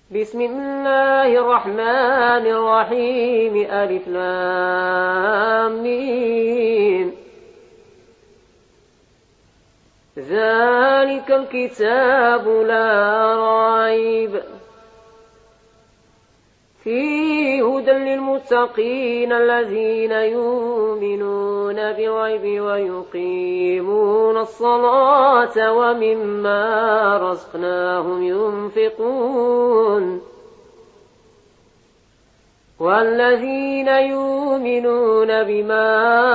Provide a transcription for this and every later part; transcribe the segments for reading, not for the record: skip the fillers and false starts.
بسم الله الرحمن الرحيم ألف لام ميم. ذلك الكتاب لا ريب فيه هدى للمتقين الذين يؤمنون بالغيب ويقيمون الصلاة ومما رزقناهم ينفقون والذين يؤمنون بما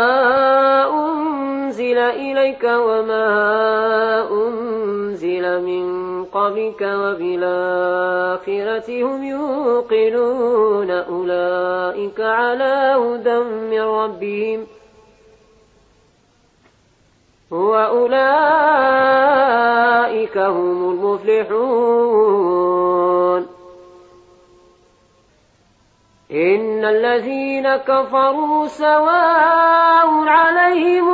أنزل إليك وما أنزل من قبلك وبالآخرة هم يوقنون أولئك على هدى من ربهم وأولئك هم المفلحون. إن الذين كفروا سواء عليهم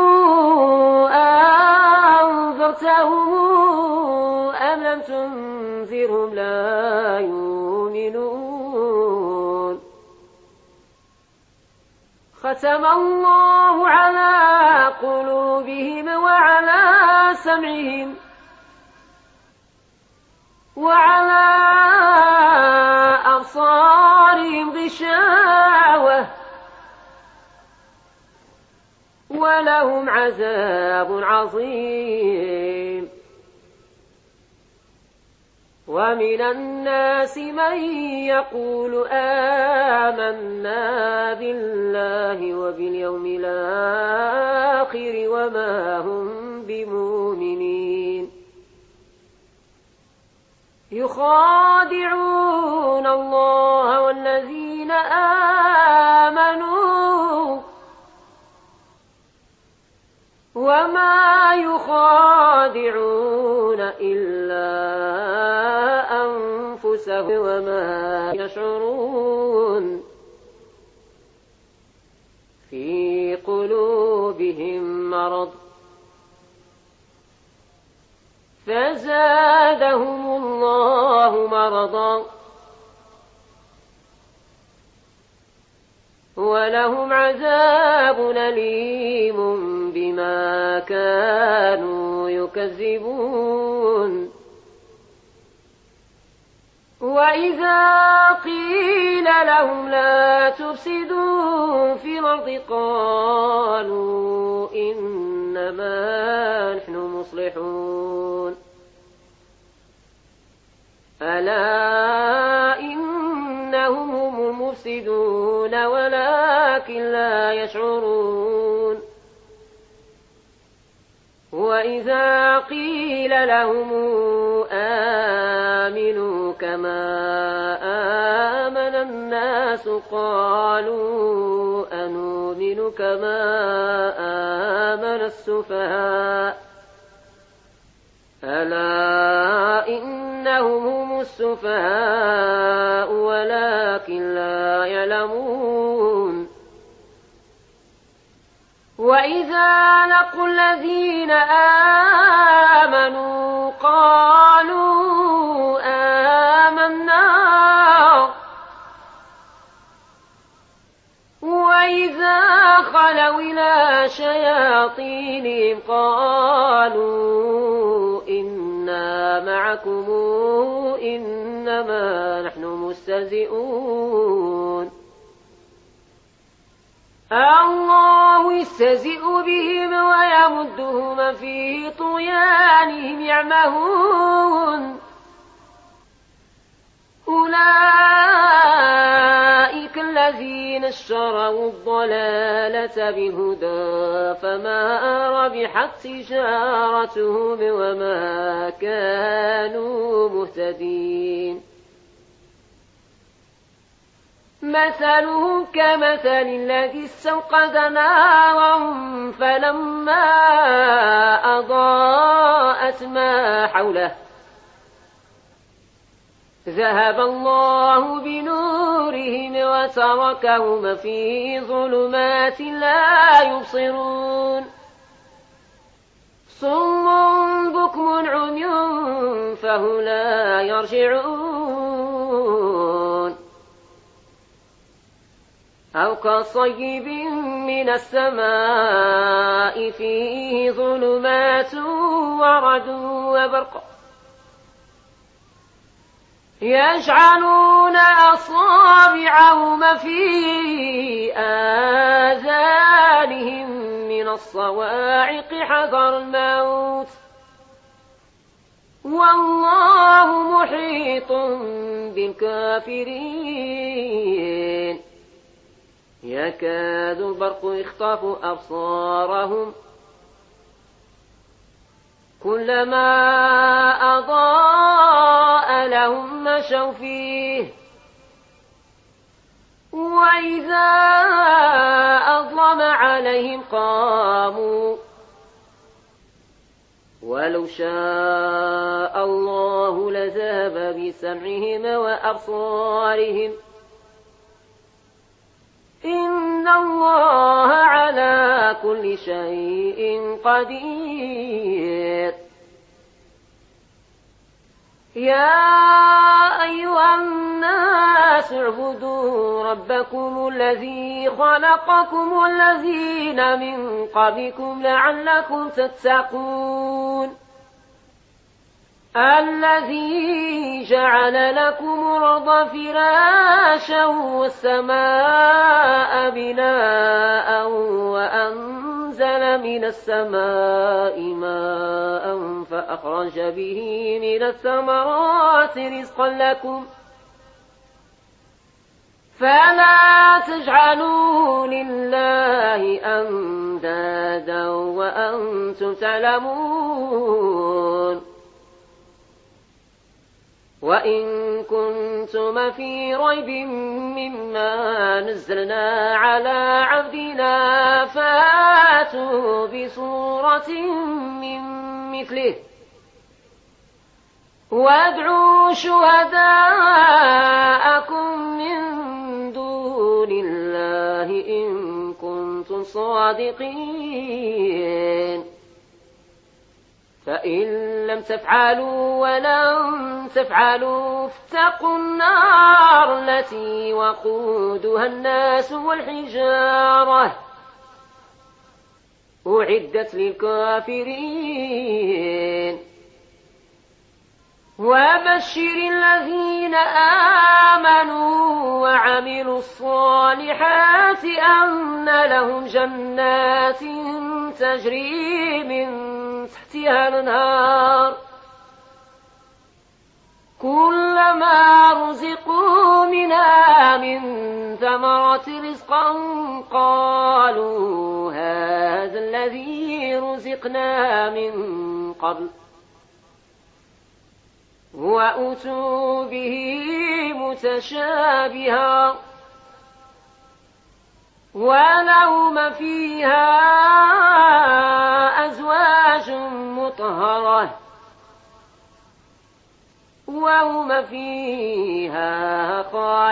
أنذرتهم أم لم تنذرهم لا يؤمنون. ختم الله على قلوبهم وعلى سمعهم وعلى أبصارهم غشاوة ولهم عذاب عظيم. ومن الناس من يقول آمنا بالله وباليوم الآخر وما هم بمؤمنين يخادعون الله والذين آمنوا وما يخادعون إلا أنفسهم وما يشعرون. في قلوبهم مرض فزادهم الله مرضا ولهم عذاب أليم بما كانوا يكذبون. وإذا قيل لهم لا تفسدوا في الأرض قالوا إنما نحن مصلحون. ألا إنهم هم المفسدون ولكن لا يشعرون. وإذا قيل لهم آمنوا كما آمن الناس قالوا أنؤمن كما آمن السفهاء. ألا إنهم هم السفهاء ولكن لا يعلمون. وإذا لقوا الذين آمنوا قالوا آمنا وإذا خلوا إلى شياطينهم قالوا إنا معكم إنما نحن مستهزئون. الله يستهزئ بهم ويمدهم في طغيانهم يعمهون. أولئك الذين اشتروا الضلالة بالهدى فما ربحت تجارتهم وما كانوا مهتدين. مثلهم كمثل الذي استوقد نارا فلما أضاءت ما حوله ذهب الله بنورهم وتركهم في ظلمات لا يبصرون. صم بكم عمي فهم لا يرجعون. أو كصيب من السماء فيه ظلمات ورعد وبرق يجعلون أصابعهم في آذانهم من الصواعق حذر الموت والله محيط بالكافرين يكاد البرق يخطف أبصارهم كلما أضاء لهم مشوا فيه وإذا أظلم عليهم قاموا ولو شاء الله لذهب بسمعهم وأبصارهم إن الله على كل شيء قدير يا أيها الناس اعبدوا ربكم الذي خلقكم والذين من قبلكم لعلكم تتقون الذي جعل لكم الأرض فراشا والسماء بناء وأنزل من السماء ماء فأخرج به من الثمرات رزقا لكم فلا تجعلوا لله أندادا وأنتم تعلمون وإن كنتم في ريب مما نزلنا على عبدنا فاتوا بسورة من مثله وادعوا شهداءكم من دون الله إن كنتم صادقين فإن لم تفعلوا ولن تفعلوا فاتقوا النار التي وقودها الناس والحجارة أعدت للكافرين وبشر الذين آمنوا وعملوا الصالحات أن لهم جنات تجري من تحتها الأنهار كلما رزقوا منها من ثمرة رزقا قالوا هذا الذي رزقنا من قبل وأتوا به متشابها ولهم فيها أزواج مطهرة وهم فيها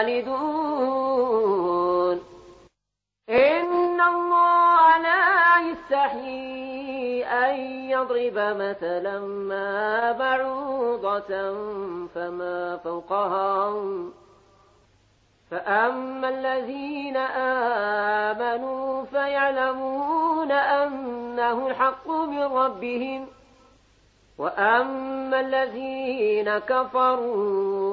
خالدون إن الله لا يستحيي أن يضرب مثلا ما بعوضة فما فوقها فأما الذين آمنوا فيعلمون أنه الحق من ربهم وأما الذين كفروا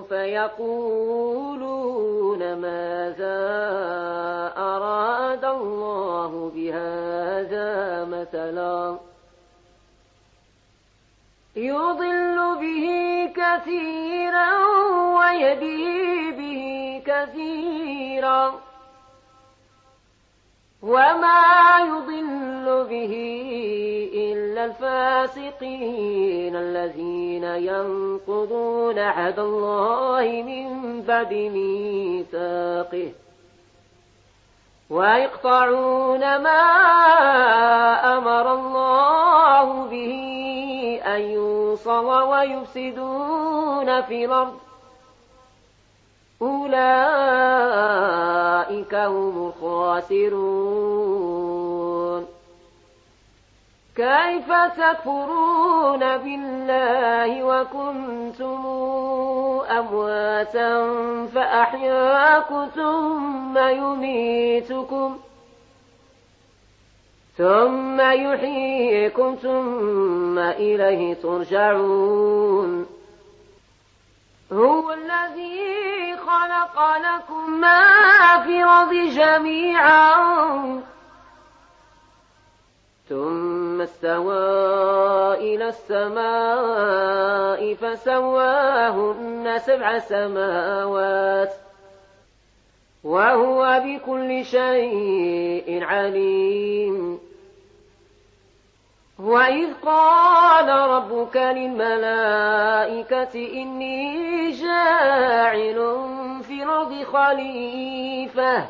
فيقولون ماذا أراد الله بهذا مثلا يضل به كثيرا ويهدي به كثيرا وما يضل به إلا الفاسقين الذين ينقضون عهد الله من بعد ميثاقه ويقطعون ما أمر الله به أن يوصل ويفسدون في الأرض أولئك هم الخاسرون كيف تكفرون بالله وكنتم أمواتا فأحياكم ثم يحييكم ثم إليه ترجعون هو الذي خلق لكم ما في الأرض جميعا ثم استوى إلى السماء فسواهن 7 سماوات وهو بكل شيء عليم وإذ قال ربك للملائكة إني جاعل في الأرض خليفة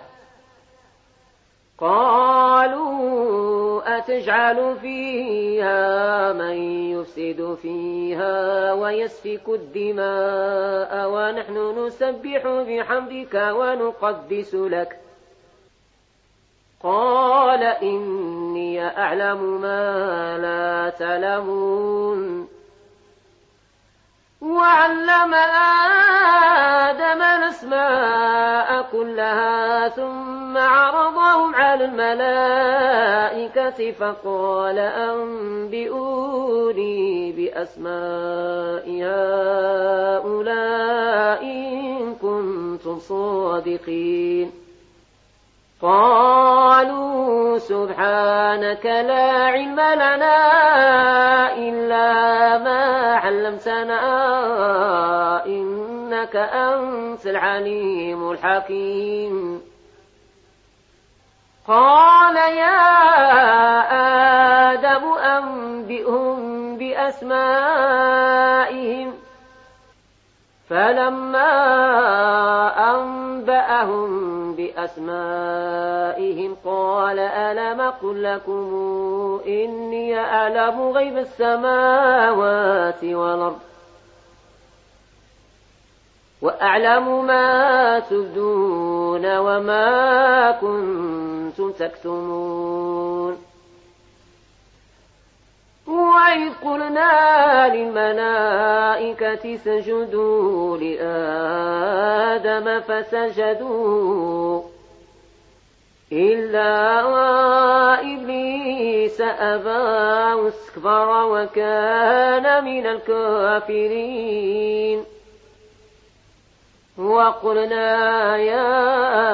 قالوا أتجعل فيها من يفسد فيها ويسفك الدماء ونحن نسبح بحمدك ونقدس لك قال إني أعلم ما لا تعلمون وعلم آدم الأسماء كلها ثم عرضهم على الملائكة فقال أنبئوني بأسماء هؤلاء إن كنتم صادقين قالوا سبحانك لا علم لنا إلا ما علمتنا إنك أنت العليم الحكيم قال يا آدم أنبئهم بأسمائهم فلما أنبأهم بأسمائهم قال ألم أقل لكم إني أعلم غيب السماوات والأرض وأعلم ما تبدون وما كنتم تكتمون وإذ قلنا للملائكة اسجدوا لآدم فسجدوا إلا إبليس أبى واستكبر وكان من الكافرين وقلنا يا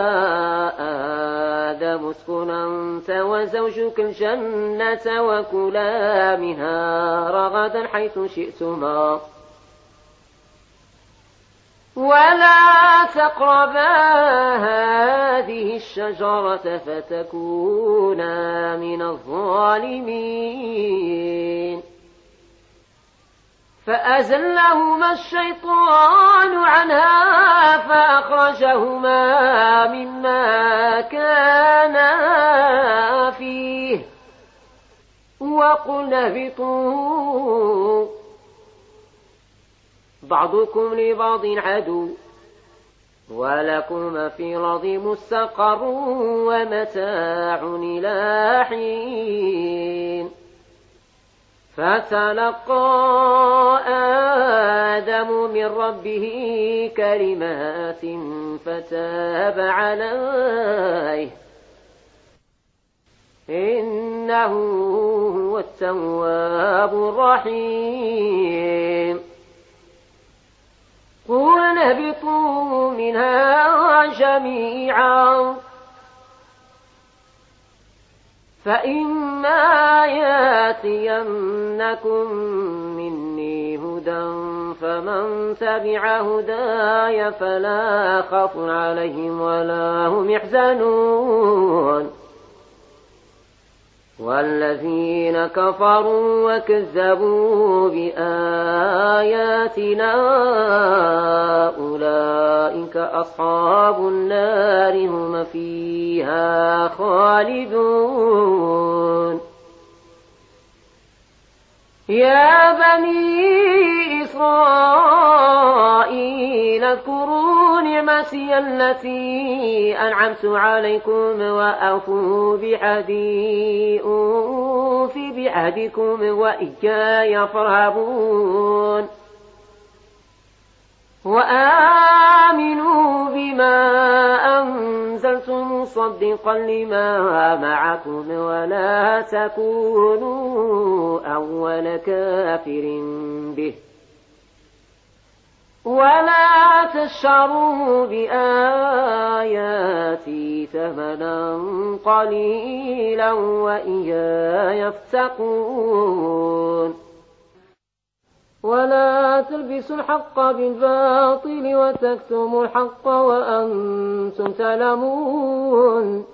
آدم اسكن أنت وزوجك الجنة وكلا منها رغدا حيث شئتما ولا تقربا هذه الشجرة فتكونا من الظالمين فأزلهما الشيطان عنها فأخرجهما مما كانا فيه وقلنا اهبطوا بعضكم لبعض عدو ولكم في الأرض مستقر ومتاع إلى حين فتلقى آدم من ربه كلمات فتاب عليه إنه هو التواب الرحيم قلنا اهبطوا منها جميعا فإما ياتينكم مني هدى فمن تبع هداي فلا خوف عليهم ولا هم يحزنون والذين كفروا وكذبوا بآياتنا أولئك أصحاب النار هم فيها خالدون يا بني إسرائيل الذين اذكروا نعمتي التي أنعمت عليكم وأوفوا بعهدكم وإياي فارهبون وآمنوا بما أنزلت مصدقا لما معكم ولا تكونوا أول كافر به ولا تشتروا بآياتي ثمنا قليلا وإياي فاتقون ولا تلبسوا الحق بالباطل وتكتموا الحق وأنتم تعلمون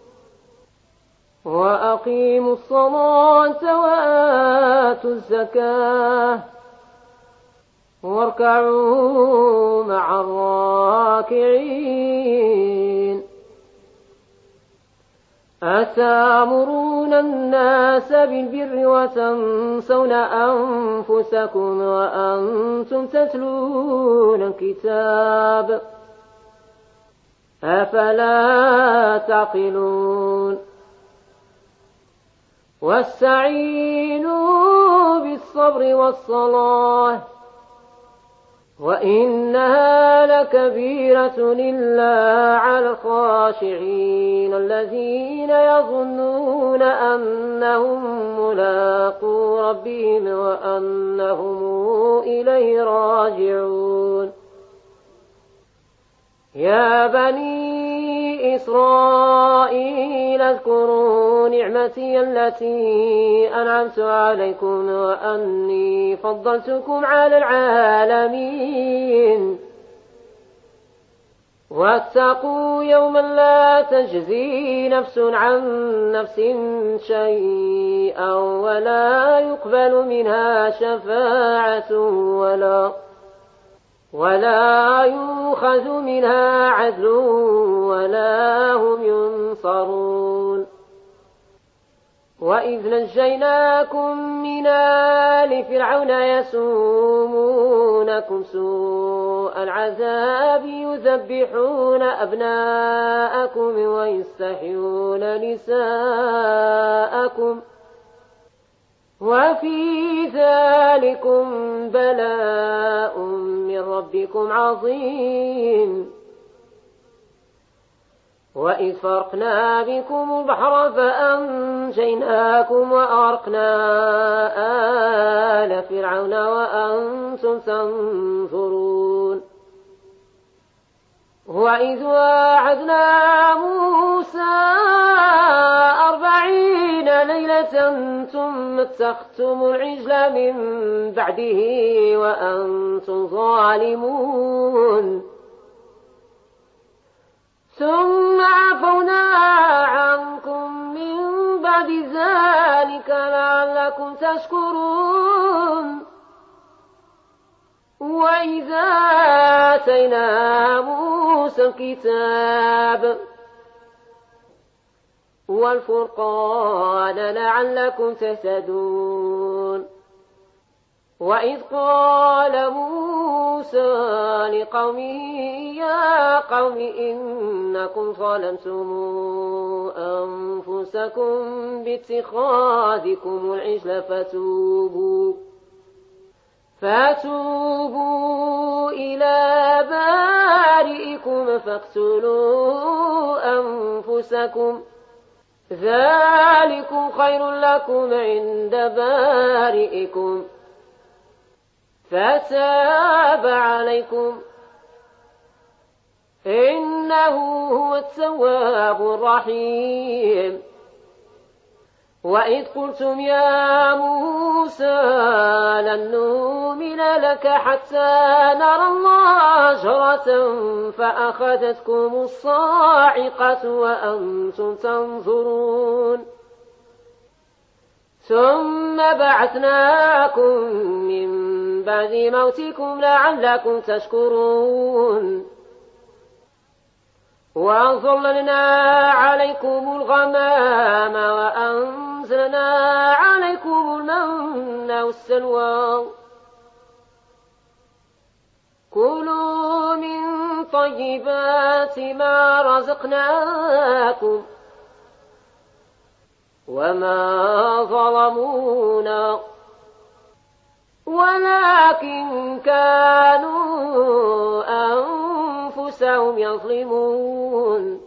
وأقيموا الصلاة وآتوا الزكاة واركعوا مع الراكعين أتأمرون الناس بالبر وتنسون أنفسكم وأنتم تتلون الكتاب أفلا تعقلون واستعينوا بالصبر والصلاة وإنها لكبيرة إلا على الخاشعين الذين يظنون أنهم ملاقو ربهم وأنهم إليه راجعون يا بني إسرائيل اذكروا نعمتي التي أنعمت عليكم وأني فضلتكم على العالمين واتقوا يوما لا تجزي نفس عن نفس شيئا ولا يقبل منها شفاعة ولا يؤخذ منها عدل ولا هم ينصرون وإذ نجيناكم من آل فرعون يسومونكم سوء العذاب يذبحون أبناءكم ويستحيون نساءكم وفي ذلكم بلاء من ربكم عظيم وإذ فرقنا بكم البحر فأنجيناكم وأغرقنا آل فرعون وأنتم تنظرون وإذ واعدنا موسى 40 ليلة ثم اتخذتم العجل من بعده وأنتم ظالمون ثم عفونا عنكم من بعد ذلك لعلكم تشكرون وإذا آتينا موسى الكتاب والفرقان لعلكم تهتدون وإذ قال موسى لقومه يا قوم إنكم ظلمتم أنفسكم باتخاذكم العجل فتوبوا إلى بارئكم فاقتلوا أنفسكم ذلكم خير لكم عند بارئكم فتاب عليكم إنه هو التواب الرحيم وإذ قلتم يا موسى لن نؤمن لك حتى نرى الله جهرة فأخذتكم الصاعقة وأنتم تنظرون ثم بعثناكم من بعد موتكم لعلكم تشكرون وأظللنا عليكم الغمام وأنزلنا عليكم المن والسلوى كلوا من طيبات ما رزقناكم وما ظلمونا ولكن كانوا أنفسهم يظلمون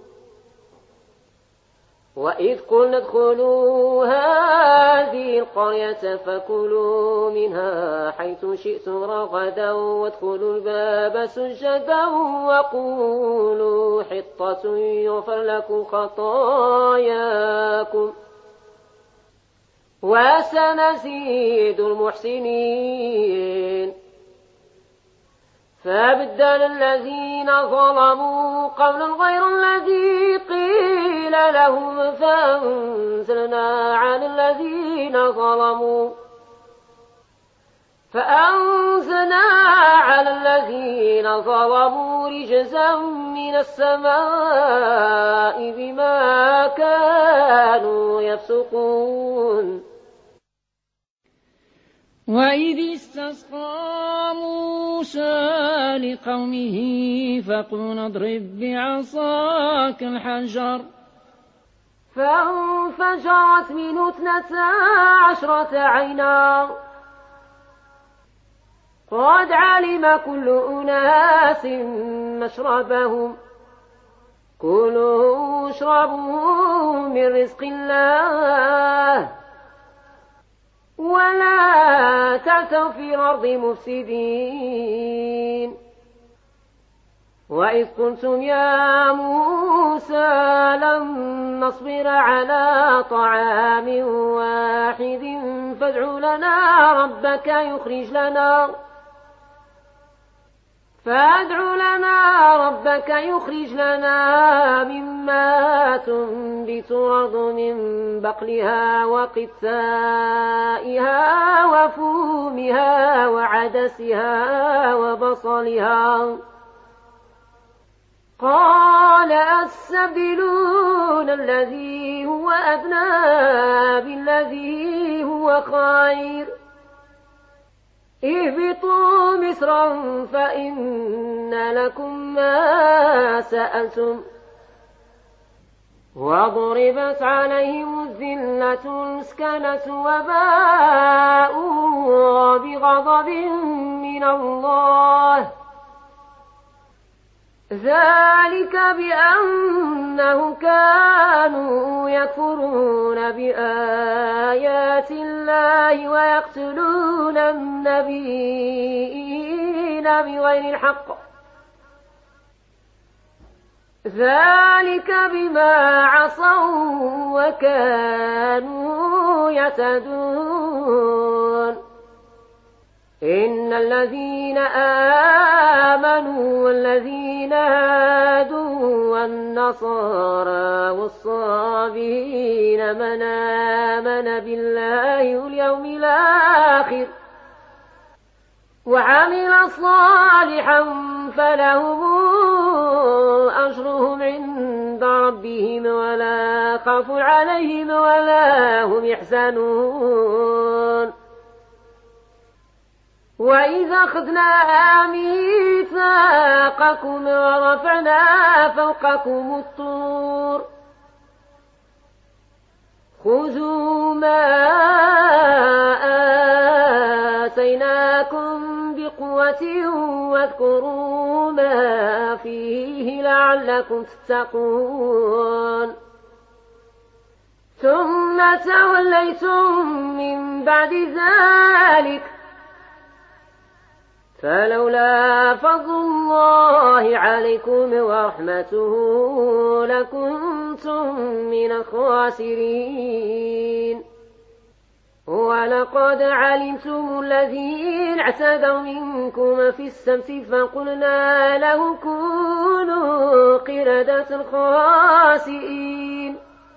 وإذ قلنا ادخلوا هذه القرية فكلوا منها حيث شئتم رغدا وادخلوا الباب سجدا وقولوا حطة يغفر لكم خطاياكم وسنزيد المحسنين فبدل الذين ظلموا قولا غير الذي قيل لهم فأنزلنا على الذين ظلموا رجزا من السماء بما كانوا يفسقون وإذ استسقى موسى لقومه فقلنا اضرب بعصاك الحجر فانفجرت منه 12 عينا قد علم كل أناس مشربهم كلوا واشربوا من رزق الله ولا تعثوا في الأرض مفسدين وإذ قلتم يا موسى لن نصبر على طعام واحد فادع لنا ربك يخرج لنا مما تنبت الأرض من بقلها وقثائها وفومها وعدسها وبصلها قال أستبدلون الذي هو أدنى بالذي هو خير اهبطوا مصرا فإن لكم ما سألتم وضربت عليهم الذلة المسكنة وباءوا بغضب من الله ذلك بأنهم كانوا يكفرون بآيات الله ويقتلون النبيين بغير الحق ذلك بما عصوا وكانوا يعتدون إن الذين آمنوا والذين هادوا والنصارى والصابئين من آمن بالله واليوم الآخر وعمل صالحا فلهم أجرهم عند ربهم ولا خوف عليهم ولا هم يحزنون وإذا أخذنا ميثاقكم ورفعنا فوقكم الطور خذوا ما آتيناكم بقوة واذكروا ما فيه لعلكم تتقون ثم توليتم من بعد ذلك فلولا فضل الله عليكم ورحمته لكنتم من الخاسرين ولقد علمتم الذين اعتدوا منكم في السبت فقلنا لهم كونوا قردة خاسئين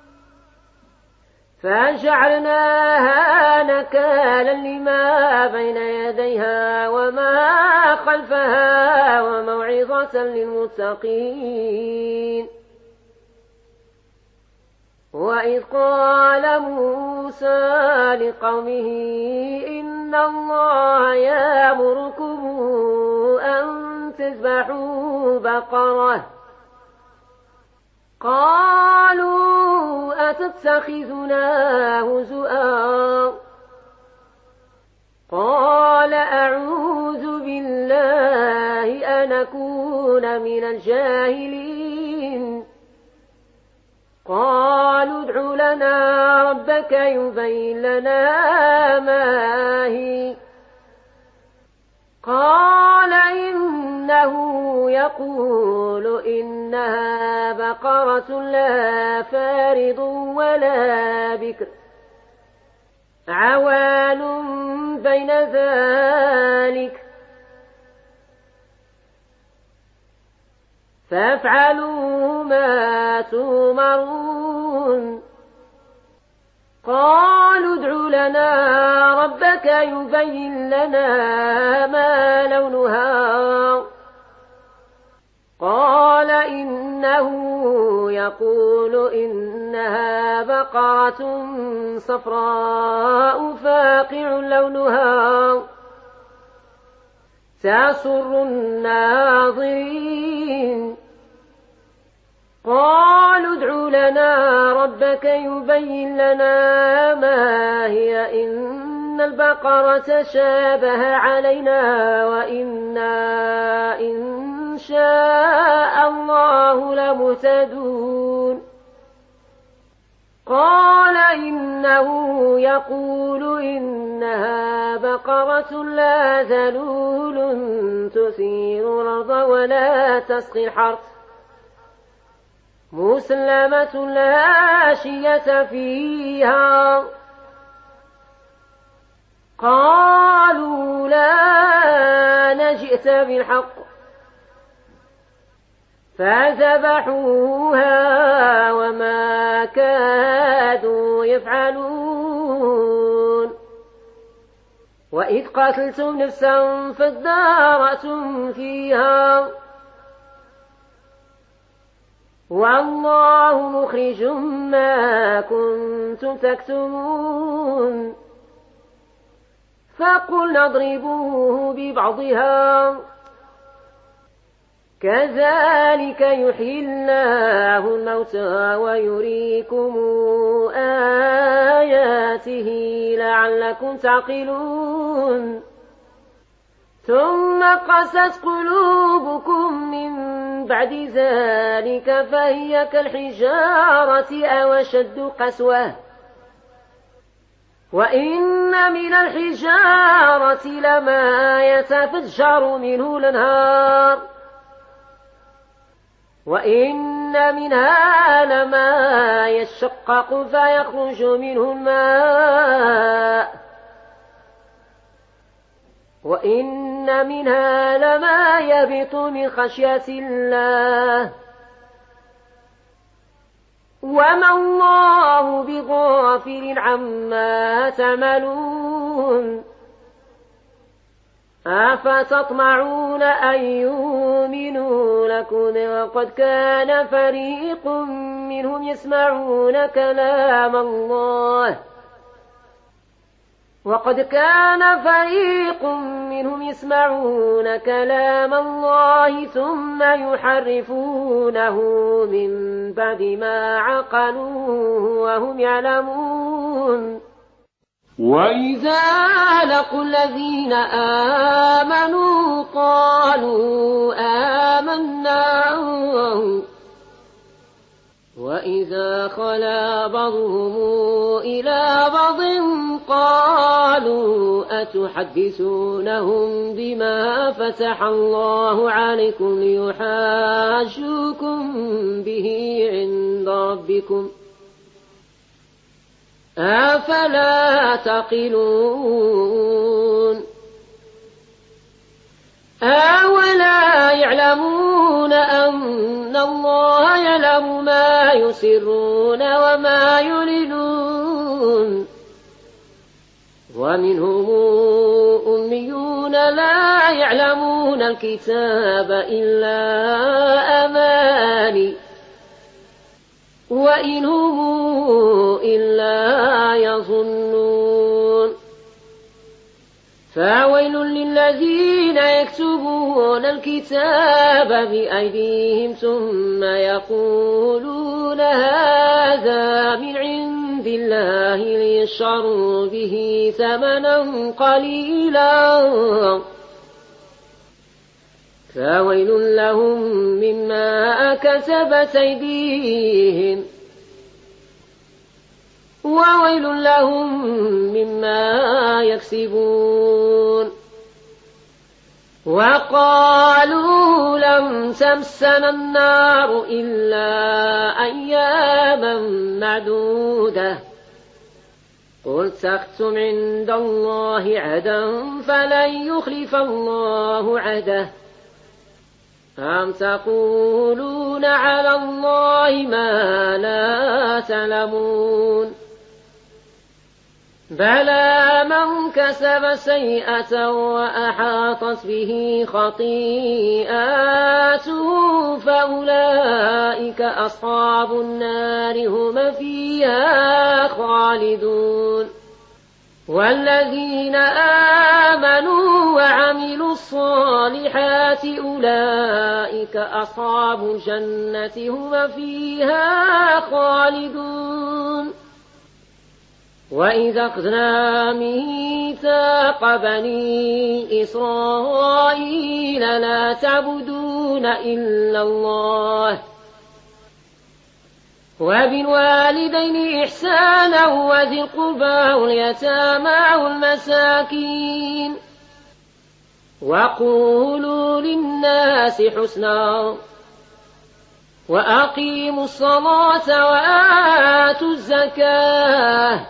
فجعلناها نكالا لما بين يديها وما خلفها وموعظة للمتقين وإذ قال موسى لقومه إن الله يأمركم أن تذبحوا بقرة قالوا أتتخذنا هزؤا قال أعوذ بالله أن أكون من الجاهلين قالوا ادع لنا ربك يبين لنا ما هي قال إنه يقول إنها بقرة لا فارض ولا بكر عوان بين ذلك فافعلوا ما تؤمرون قالوا ادع لنا ربك يبين لنا ما لونها قال إنه يقول إنها بقرة صفراء فاقع لونها تسر الناظرين قالوا ادع لنا ربك يبين لنا ما هي إن البقرة شابه علينا وإنا إن شاء الله لمهتدون قال إنه يقول إنها بقرة لا ذلول تثير الأرض ولا تسقي الحرث مسلمة لا شية فيها قالوا لا نجئت بالحق فذبحوها وما كادوا يفعلون وإذ قتلتم نفسا فادارأتم فيها والله مخرج ما كنتم تكتمون فقلنا اضربوه ببعضها كذلك يحيي الله الموتى ويريكم آياته لعلكم تعقلون ثم قست قلوبكم من بعد ذلك فهي كالحجارة أو أشد قسوة وإن من الحجارة لما يتفجر منه الأنهار وإن منها لما يشقق فيخرج منه الماء وإن منها لما يهبط من خشية الله وما الله بغافل عما تعملون أفتطمعون أن يؤمنوا لكم وقد كان فريق منهم يسمعون كلام الله وقد كان فريق منهم يسمعون كلام الله ثم يحرفونه من بعد ما عقلوه وهم يعلمون وإذا لقوا الذين آمنوا قالوا آمنا وإذا خلا بعضهم إلى بعض قالوا أتحدثونهم بما فتح الله عليكم ليحاجوكم به عند ربكم أفلا تعقلون أولا يعلمون أن الله يعلم ما يسرون وما يعلنون ومنهم أميون لا يعلمون الكتاب إلا أماني وإن هم إلا يظنون فويل للذين يكتبون الكتاب بأيديهم ثم يقولون هذا من عند الله ليشتروا به ثمنا قليلا فويل لهم مما كسبت أيديهم وويل لهم مما يكسبون وقالوا لم تمسنا النار إلا أياما معدودة قل اتخذتم عند الله عهدا فلن يخلف الله عهده أم تقولون على الله ما لا تعلمون بلى من كسب سيئة وأحاطت به خطيئاته فأولئك أصحاب النار هم فيها خالدون والذين آمنوا وعملوا الصالحات أولئك أصحاب الجنة هم فيها خالدون وإذا أخذنا ميثاق بني إسرائيل لا تعبدون إلا الله وبالوالدين إحسانا وذي القربى واليتامى والمساكين وقولوا للناس حسنا وأقيموا الصلاة وآتوا الزكاة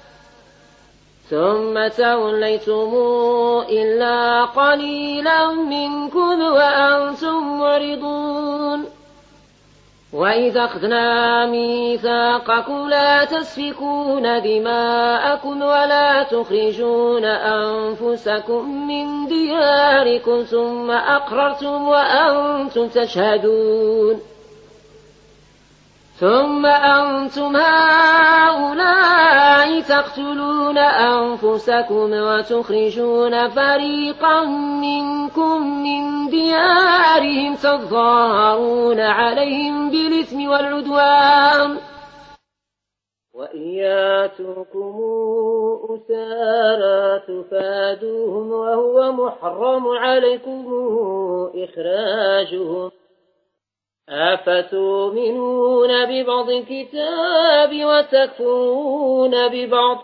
ثم توليتم إلا قليلا منكم وأنتم معرضون وإذا أخذنا ميثاقكم لا تسفكون دماءكم ولا تخرجون أنفسكم من دياركم ثم أقررتم وأنتم تشهدون ثم أنتم هؤلاء تقتلون أنفسكم وتخرجون فريقا منكم من ديارهم تظاهرون عليهم بالإثم والعدوان وإن ياتوكم أسارى تفادوهم وهو محرم عليكم إخراجهم أفتؤمنون ببعض الكتاب وتكفرون ببعض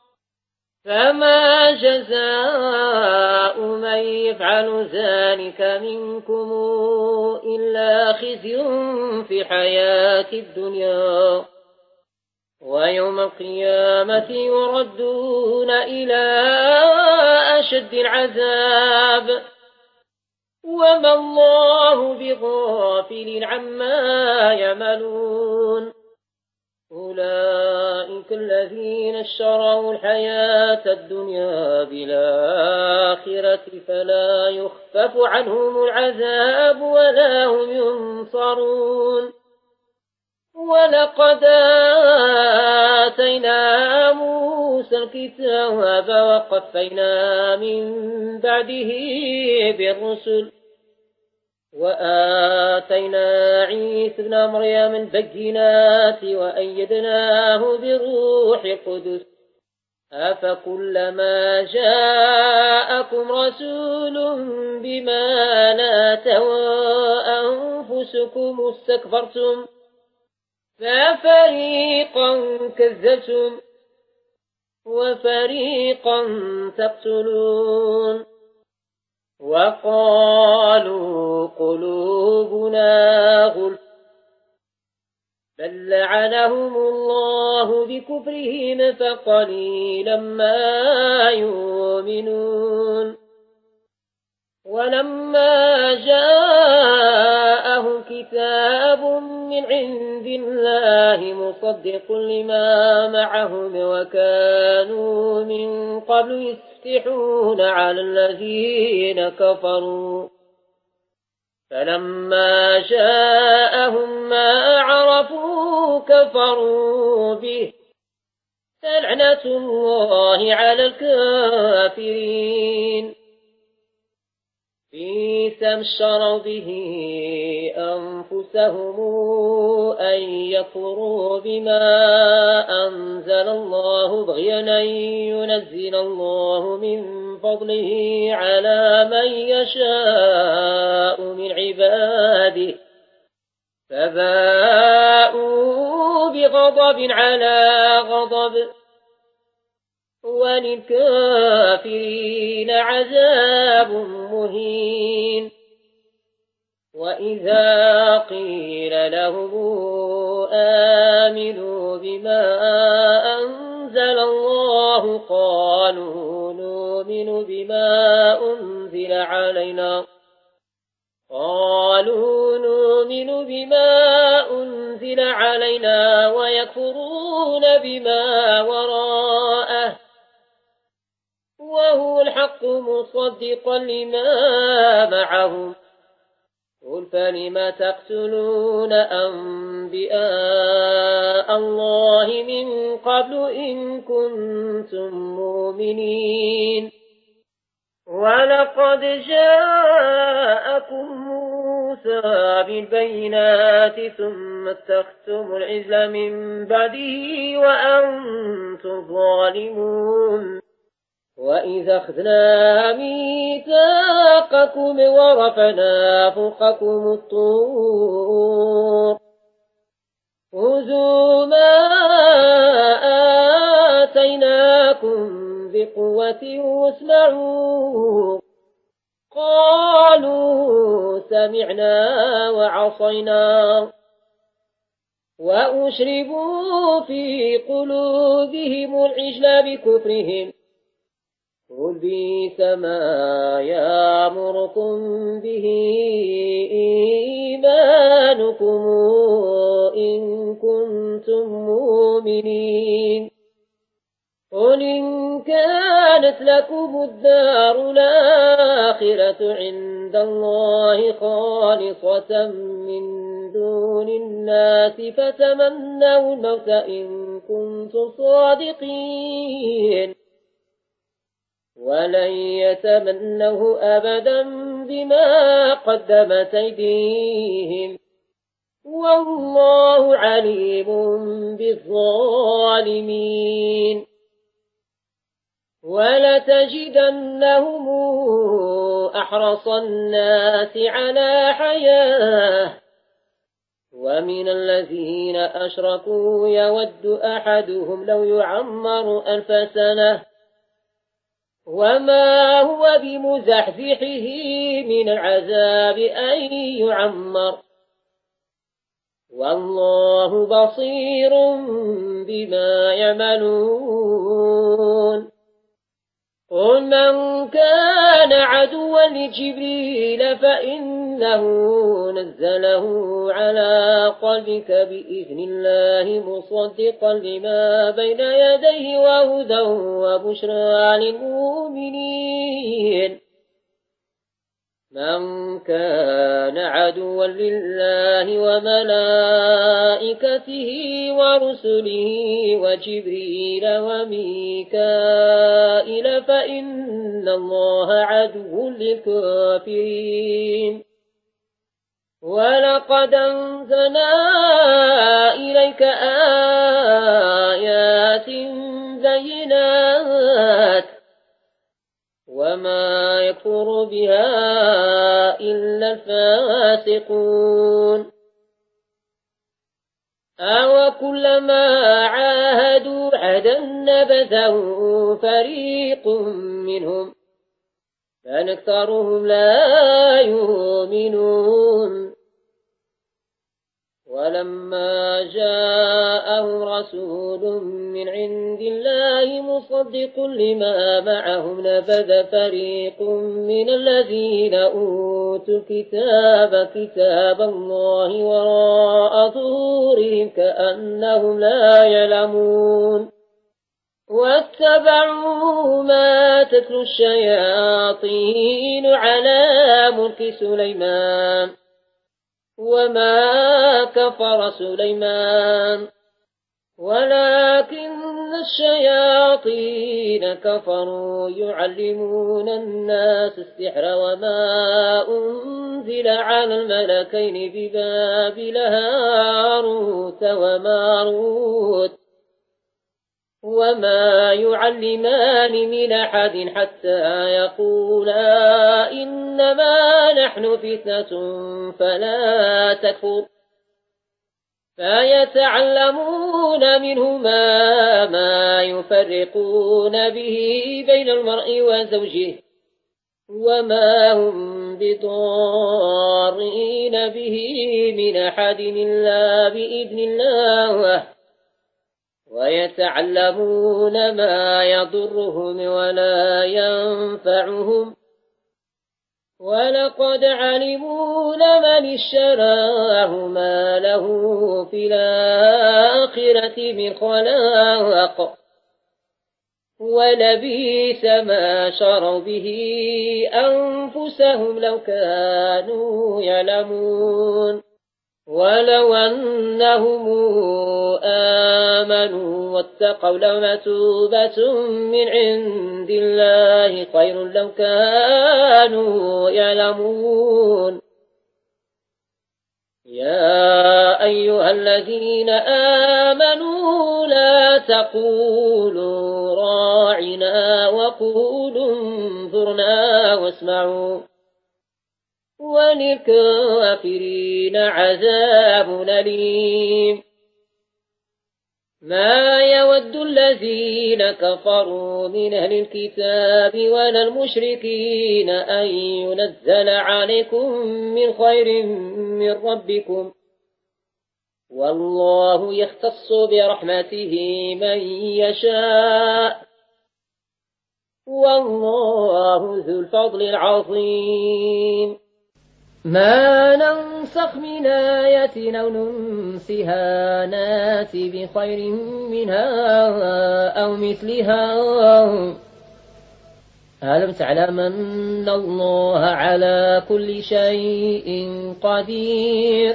فما جزاء من يفعل ذلك منكم إلا خزي في الحياة الدنيا ويوم القيامة يردون إلى أشد العذاب وما الله بغافل عما يعملون أولئك الذين اشتروا الحياة الدنيا بالآخرة فلا يخفف عنهم العذاب ولا هم ينصرون ولقد آتينا موسى الكتاب وقفينا من بعده بالرسل وآتينا عيسى ابن مريم البينات وأيدناه بروح القدس أفكلما جاءكم رسول بما لا تهوى أنفسكم استكبرتم ففريقا كذبتم وفريقا تقتلون وقالوا قلوبنا غلف بل لعنهم الله بكفرهم فقليلا ما يؤمنون ولما جاءهم كتاب من عند الله مصدق لما معهم وكانوا من قبل يستفتحون على الذين كفروا فلما جاءهم ما عرفوا كفروا به فلعنة الله على الكافرين بئس ما اشتروا به أنفسهم أن يكفروا بما أنزل الله بغيا أن ينزل الله من فضله على من يشاء من عباده فباءوا بغضب على غضب وللكافرين عذاب مهين وإذا قيل لهم آمنوا بما أنزل الله قالوا نؤمن بما أنزل علينا ويكفرون بما وراءه وهو الحق مصدقا لما معهم قل فلم تقتلون أنبياء الله من قبل إن كنتم مؤمنين ولقد جاءكم موسى بالبينات ثم اتخذتم العجل من بعده وأنتم ظالمون وإذا أخذنا ميثاقكم ورفعنا فوقكم الطور خذوا ما آتيناكم بقوة واسمعوا قالوا سمعنا وعصينا وأشربوا في قلوبهم العجل بكفرهم قل بئس ما يأمركم به إيمانكم إن كنتم مؤمنين قل إن كانت لكم الدار الآخرة عند الله خالصة من دون الناس فتمنوا الموت إن كنتم صادقين ولن يتمنه أبدا بما قدمت أيديهم والله عليم بالظالمين ولتجدنهم أحرص الناس على حياة ومن الذين أشركوا يود أحدهم لو يعمر 1000 سنة وما هو بمزحزحه من العذاب أن يعمر والله بصير بما يعملون قل من كان عدوا لجبريل فإنه نزله على قلبك بإذن الله مصدقا لما بين يديه وهدى وبشرى للمؤمنين من كان عدوا لله وملائكته ورسله وجبريل وميكائيل فإن الله عدو للكافرين ولقد أنزلنا إليك آيات بينات وما يكفر بها إلا الفاسقون أو كلما عاهدوا عهدا نبذه فريق منهم بل أكثرهم لا يؤمنون ولما جاءهم رسول من عند الله مصدق لما معهم نبذ فريق من الذين أوتوا الكتاب كتاب الله وراء ظهورهم كأنهم لا يعلمون واتبعوا ما تتلو الشياطين على ملك سليمان وما كفر سليمان ولكن الشياطين كفروا يعلمون الناس السحر وما أنزل على الملكين ببابل هاروت وماروت وما يعلمان من أحد حتى يقولا إنما نحن فتنة فلا تكفر فيتعلمون منهما ما يفرقون به بين المرء وزوجه وما هم بضارين به من أحد إلا بإذن الله ويتعلمون ما يضرهم ولا ينفعهم ولقد علموا لمن اشتراه ما له في الآخرة من خلاق ولبئس ما شروا به أنفسهم لو كانوا يعلمون ولو أنهم آمنوا واتقوا لمثوبة من عند الله خير لو كانوا يعلمون يا أيها الذين آمنوا لا تقولوا راعنا وقولوا انظرنا واسمعوا وللكافرين عذاب أليم ما يود الذين كفروا من أهل الكتاب ولا المشركين أن ينزل عليكم من خير من ربكم والله يختص برحمته من يشاء والله ذو الفضل العظيم ما ننسخ من آية أو ننسها نات بخير منها أو مثلها ألم تعلم أن الله على كل شيء قدير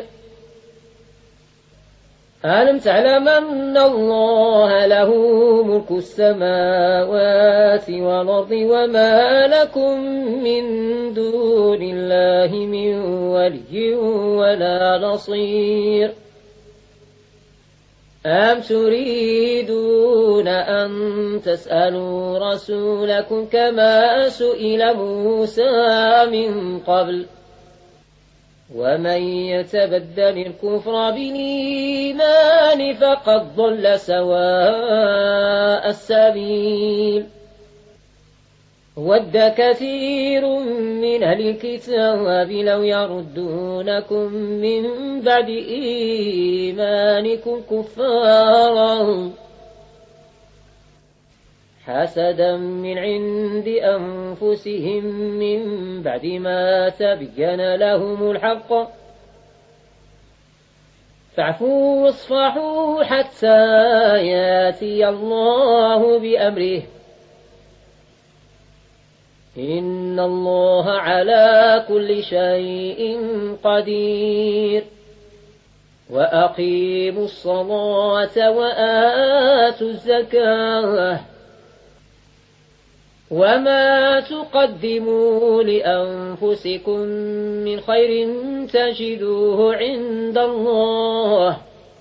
ألم تعلم أن الله له ملك السماوات والأرض وما لكم من دون الله من ولي ولا نصير أم تريدون أن تسألوا رسولكم كما سئل موسى من قبل ومن يتبدل الكفر بالإيمان فقد ضل سواء السبيل ود كثير من أهل الكتاب لو يردونكم من بعد إيمانكم كفارا حسدا من عند أنفسهم من بعد ما تبين لهم الحق فاعفوا واصفحوا حتى ياتي الله بأمره إن الله على كل شيء قدير وأقيموا الصلاة وآتوا الزكاة وما تقدموا لأنفسكم من خير تجدوه عند الله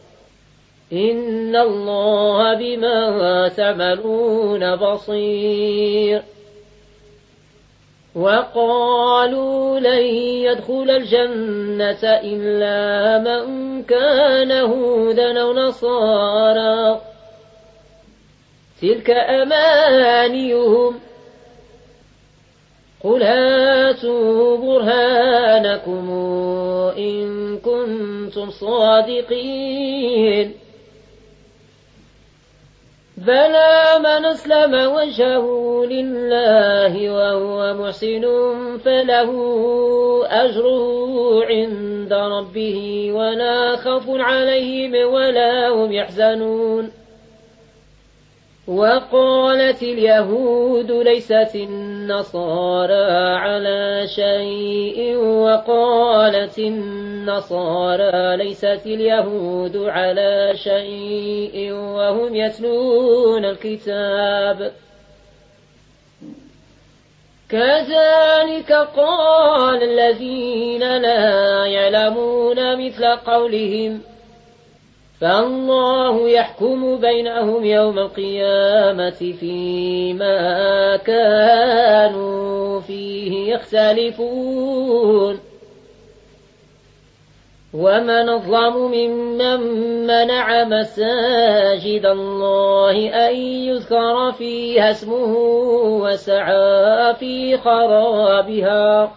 إن الله بما تعملون بصير وقالوا لن يدخل الجنة إلا من كان هودا أو نصارى تلك أمانيهم قل هاتوا برهانكم إن كنتم صادقين بلى من أسلم وجهه لله وهو محسن فله أجره عند ربه ولا خوف عليهم ولا هم يحزنون وقالت اليهود ليست النصارى على شيء وقالت النصارى ليست اليهود على شيء وهم يتلون الكتاب كذلك قال الذين لا يعلمون مثل قولهم فالله يحكم بينهم يوم القيامة فيما كانوا فيه يختلفون ومن أظلم ممن منع مساجد الله أن يذكر فيها اسمه وسعى في خرابها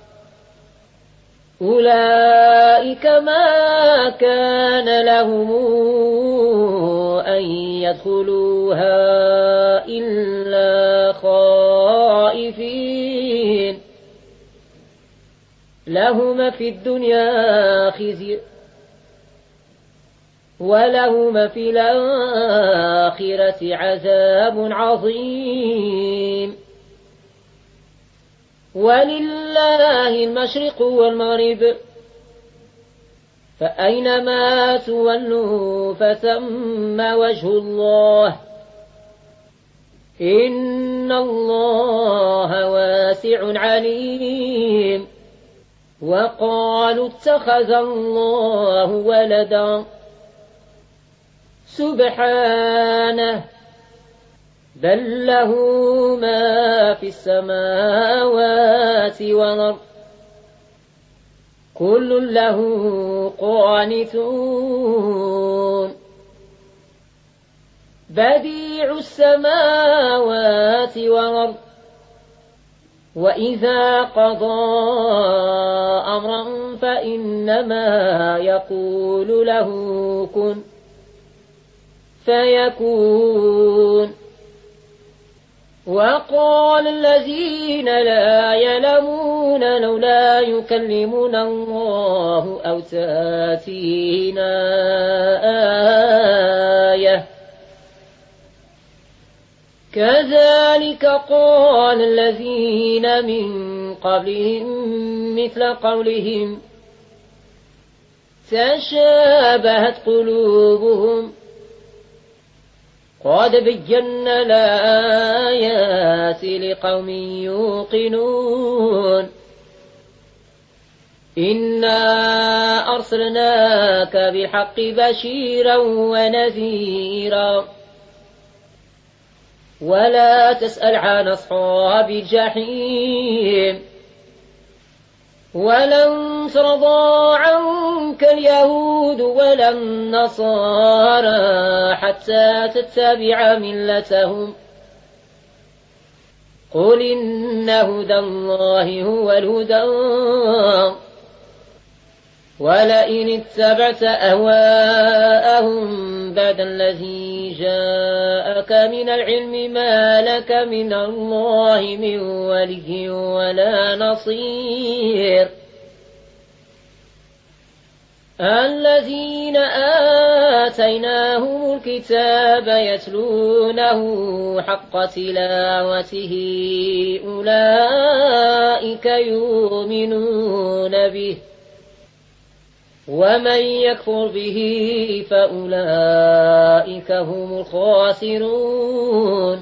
أولئك ما كان لهم أن يدخلوها إلا خائفين لهم في الدنيا خزي ولهم في الآخرة عذاب عظيم ولله المشرق والمغرب فأينما تولوا فثم وجه الله إن الله واسع عليم وقالوا اتخذ الله ولدا سبحانه بل له ما في السماوات والأرض كل له قانتون بديع السماوات والأرض وإذا قضى أمرا فإنما يقول له كن فيكون وقال الذين لا يعلمون لولا يكلمنا الله أو تأتينا آية كذلك قال الذين من قبلهم مثل قولهم تشابهت قلوبهم قد بينا الآيات لقوم يوقنون إنا أرسلناك بالحق بشيرا ونذيرا ولا تسأل عن أصحاب الجحيم ولن ترضى عنك اليهود ولا النصارى حتى تتبع ملتهم قل إن هدى الله هو الهدى ولئن اتبعت أهواءهم بعد الذي جاءك من العلم ما لك من الله من ولي ولا نصير الذين آتيناهم الكتاب يتلونه حق تلاوته أولئك يؤمنون به ومن يكفر به فأولئك هم الخاسرون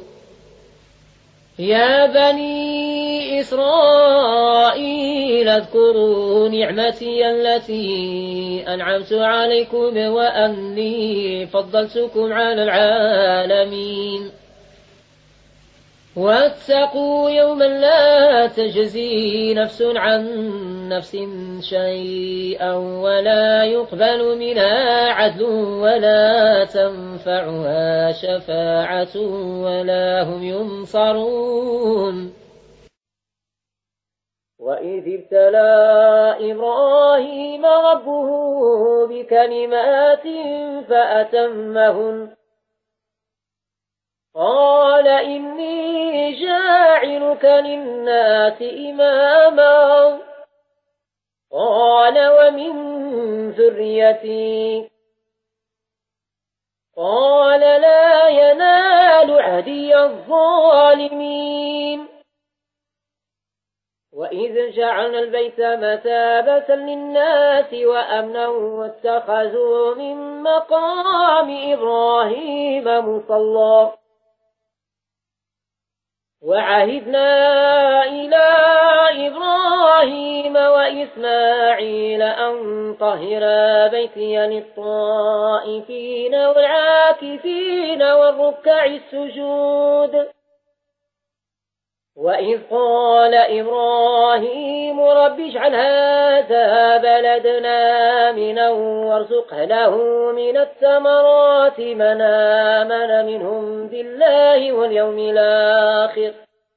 يا بني إسرائيل اذكروا نعمتي التي أنعمت عليكم وأني فضلتكم على العالمين واتقوا يوما لا تجزي نفس عن نفس شيئا ولا يقبل منها عدل ولا تنفعها شفاعة ولا هم ينصرون وإذ ابتلى إبراهيم ربه بكلمات فأتمهن قال إني جاعلك للناس إماما قال ومن ذريتي قال لا ينال ينال عهدي الظالمين. وإذ جعلنا البيت مثابة للناس وأمنا واتخذوا من مقام إبراهيم مصلى وعهدنا إلى إبراهيم وإسماعيل أن طهرا بيتي للطائفين والعاكفين والركع السجود. وإذ قال إبراهيم رب اجعل هذا بلدنا آمنا وارزق أهله من الثمرات من آمن منهم بالله واليوم الآخر.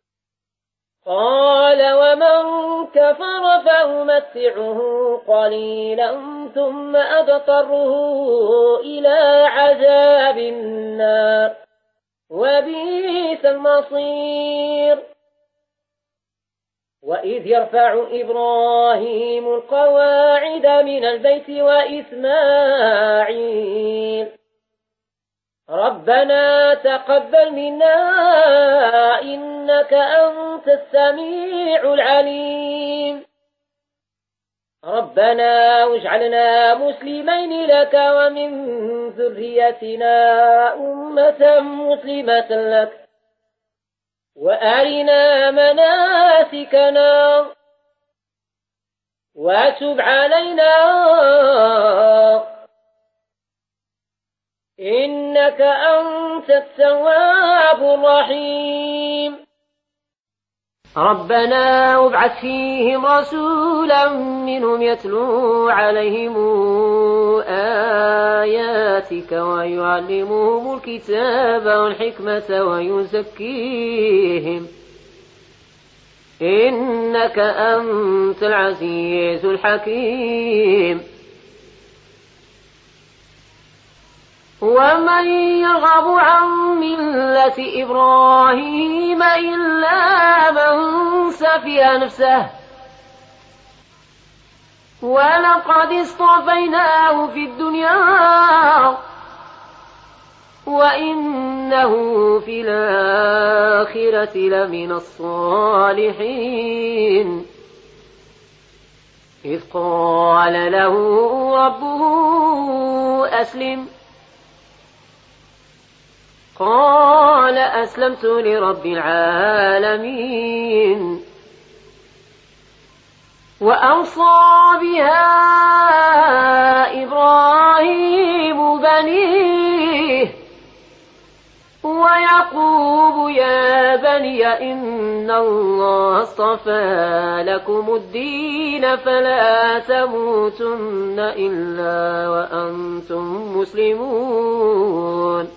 قال ومن كفر فأمتعه قليلا ثم أضطره إلى عذاب النار وبئس المصير. وإذ يرفع إبراهيم القواعد من البيت وإسماعيل ربنا تقبل منا إنك أنت السميع العليم ربنا واجعلنا مسلمين لك ومن ذريتنا أمة مسلمة لك وأرنا مناسكنا وتب علينا إنك أنت التواب الرحيم. ربنا وابعث فيهم رسولا منهم يتلو عليهم آياتك ويعلمهم الكتاب والحكمة ويزكيهم إنك أنت العزيز الحكيم. ومن يرغب عن ملة إبراهيم إلا من سفه نفسه ولقد اصطفيناه في الدنيا وإنه في الآخرة لمن الصالحين. إذ قال له ربه أسلم قال أسلمت لرب العالمين. وأوصى بها إبراهيم بنيه ويعقوب يا بني إن الله اصطفى لكم الدين فلا تموتن إلا وأنتم مسلمون.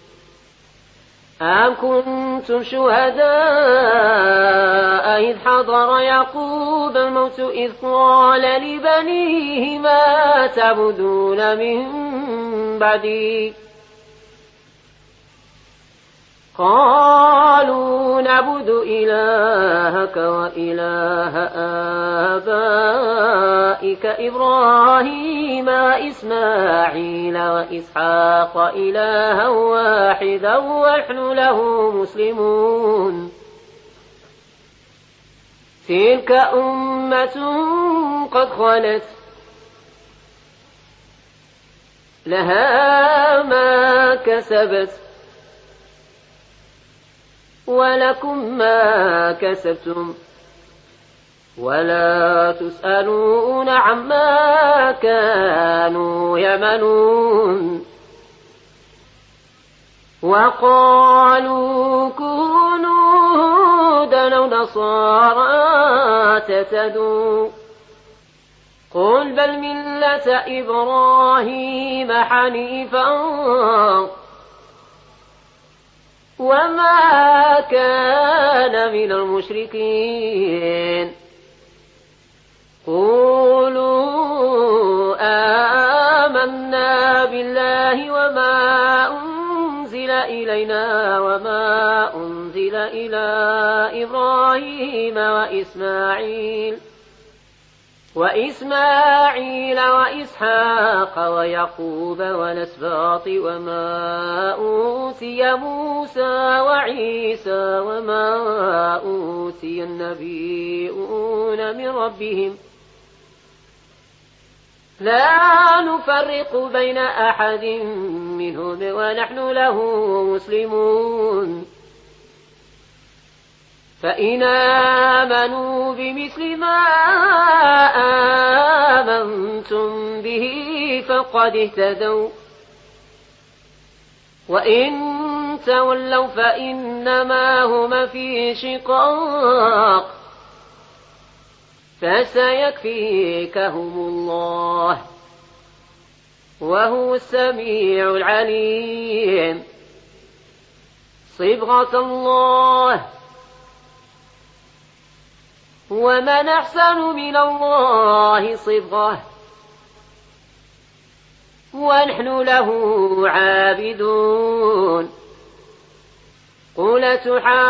أم كنتم شهداء إذ حضر يعقوب الموت إذ قال لبنيه ما تعبدون من بعدي قالوا نعبد إلهك وإله آبائك إبراهيم وإسماعيل وإسحاق إلها واحدا ونحن له مسلمون. تلك أمة قد خلت لها ما كسبت ولكم ما كسبتم ولا تسألون عما كانوا يعملون. وقالوا كونوا هودا أو نصارى تهتدوا قل بل ملة إبراهيم حنيفا وما كان من المشركين. قولوا آمنا بالله وما أنزل إلينا وما أنزل إلى إبراهيم وإسماعيل وإسماعيل وإسحاق ويعقوب والأسباط وما أوتي موسى وعيسى وما أوتي النبيون من ربهم لا نفرق بين أحد منهم ونحن له مسلمون فإن آمنوا بمثل ما آمنتم به فقد اهتدوا وإن تولوا فإنما هم في شقاق فسيكفيكهم الله وهو السميع العليم صبغة الله ومن أحسن من الله صبغة ونحن له عابدون قل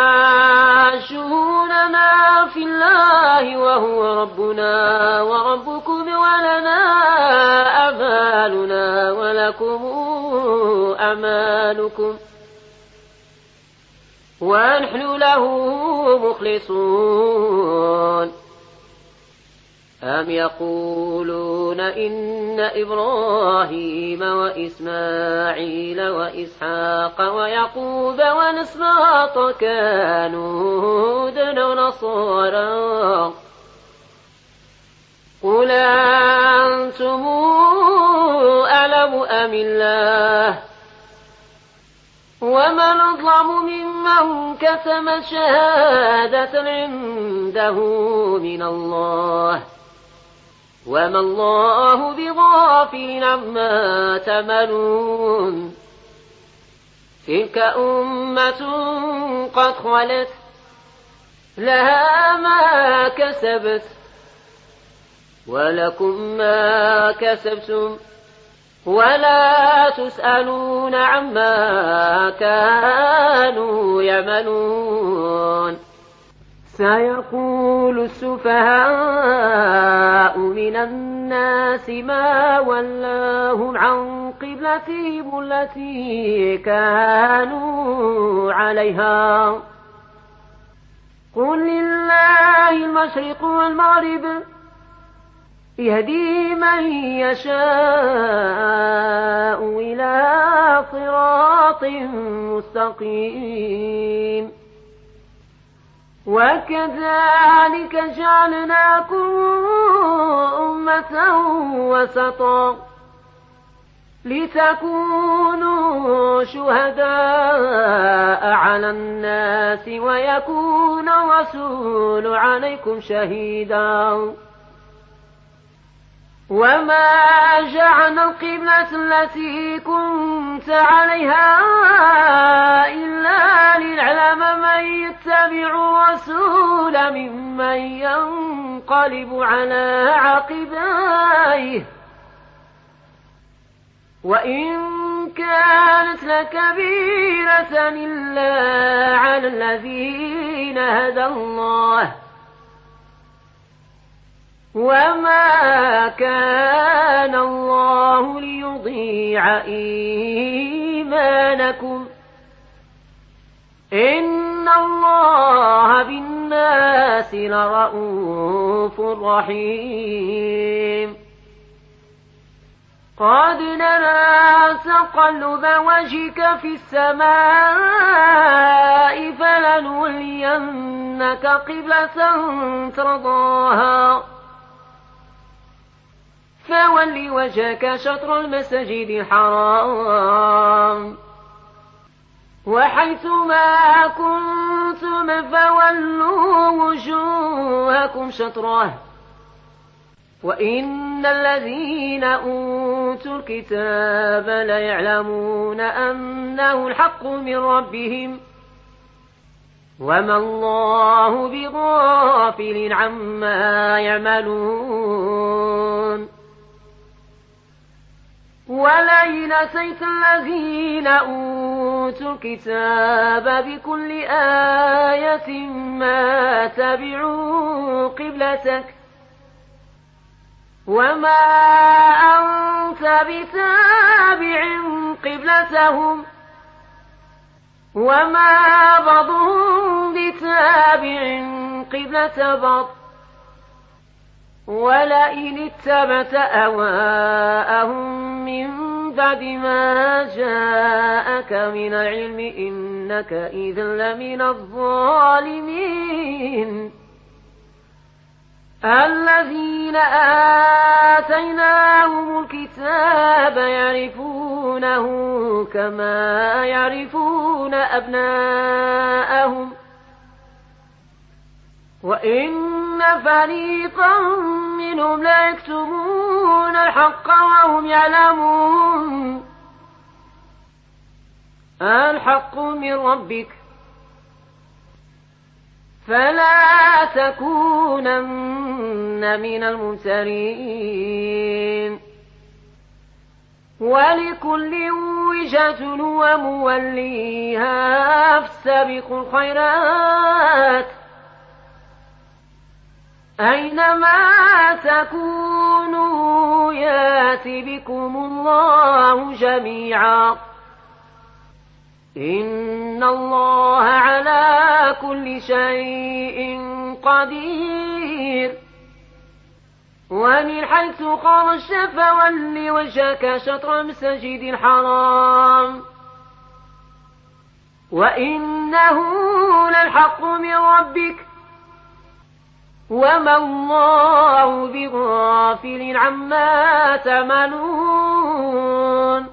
تحاجوننا في الله وهو ربنا وربكم ولنا أعمالنا ولكم أعمالكم ونحن له مخلصون أم يقولون إن إبراهيم وإسماعيل وإسحاق ويعقوب والأسباط كانوا هودا ونصارى قل أنتم أعلم أم الله ومن أظلم ممن كتم شهادة عنده من الله وما الله بغافل عما تعملون تلك أمة قد خلت لها ما كسبت ولكم ما كسبتم ولا تسألون عما كانوا يعملون سيقول السفهاء من الناس ما ولاهم عن قبلتهم التي كانوا عليها قل لله المشرق والمغرب يهدي من يشاء إلى صراط مستقيم وكذلك جعلناكم أمة وسطا لتكونوا شهداء على الناس ويكون الرسول عليكم شهيدا وما جعلنا القبلة التي كنت عليها إلا لنعلم من يتبع الرسول ممن ينقلب على عقبيه وإن كانت لكبيرة إلا على الذين هدى الله وما كان الله ليضيع إيمانكم إن الله بالناس لرءوف رحيم قد نرى تقلب وجهك في السماء فلنولينك قبلة ترضاها فول وجهك شطر المسجد الحرام وحيث ما كنتم فولوا وجوهكم شطره وإن الذين أوتوا الكتاب ليعلمون أنه الحق من ربهم وما الله بغافل عما يعملون ولئن أتيت الذين أوتوا الكتاب بكل آية ما تبعوا قبلتك وما أنت بتابع قبلتهم وما بعضهم بتابع قبلة بعض ولئن اتبعت أهواءهم من بعد ما جاءك من العلم إنك إذا لمن الظالمين الذين آتيناهم الكتاب يعرفونه كما يعرفون أبناءهم وإن فريقا منهم لا يكتمون الحق وهم يعلمون الحق من ربك فلا تكونن من الممترين ولكل وجهة هو موليها فاستبقوا الخيرات أينما تكونوا يأتي بكم الله جميعا إن الله على كل شيء قدير ومن حيث خرجت فول وجهك شطر المسجد الحرام وإنه للحق من ربك وما الله بغافل عما تعملون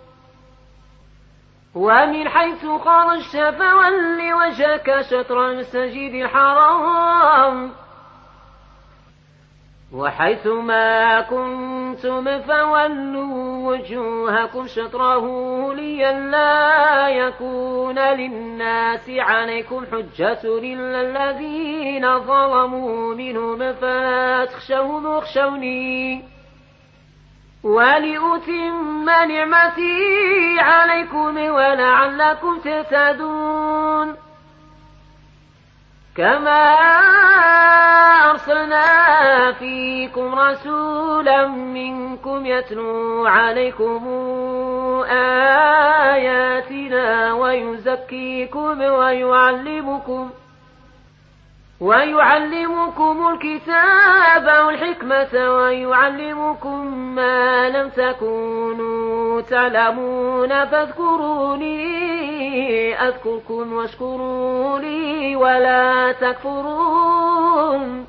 ومن حيث خرجت فول وجهك شطر المسجد الحرام وحيث ما كنتم فولوا وجوهكم شطره لئلا يكون للناس عليكم حجة إلا الذين ظلموا منهم فلا تخشوهم واخشوني ولأتم نعمتي عليكم ولعلكم تهتدون كما أرسلنا فيكم رسولا منكم يتلو عليكم آياتنا ويزكيكم ويعلمكم الكتاب والحكمة ويعلمكم ما لم تكونوا تعلمون فاذكروني أذكركم واشكروا لي ولا تكفرون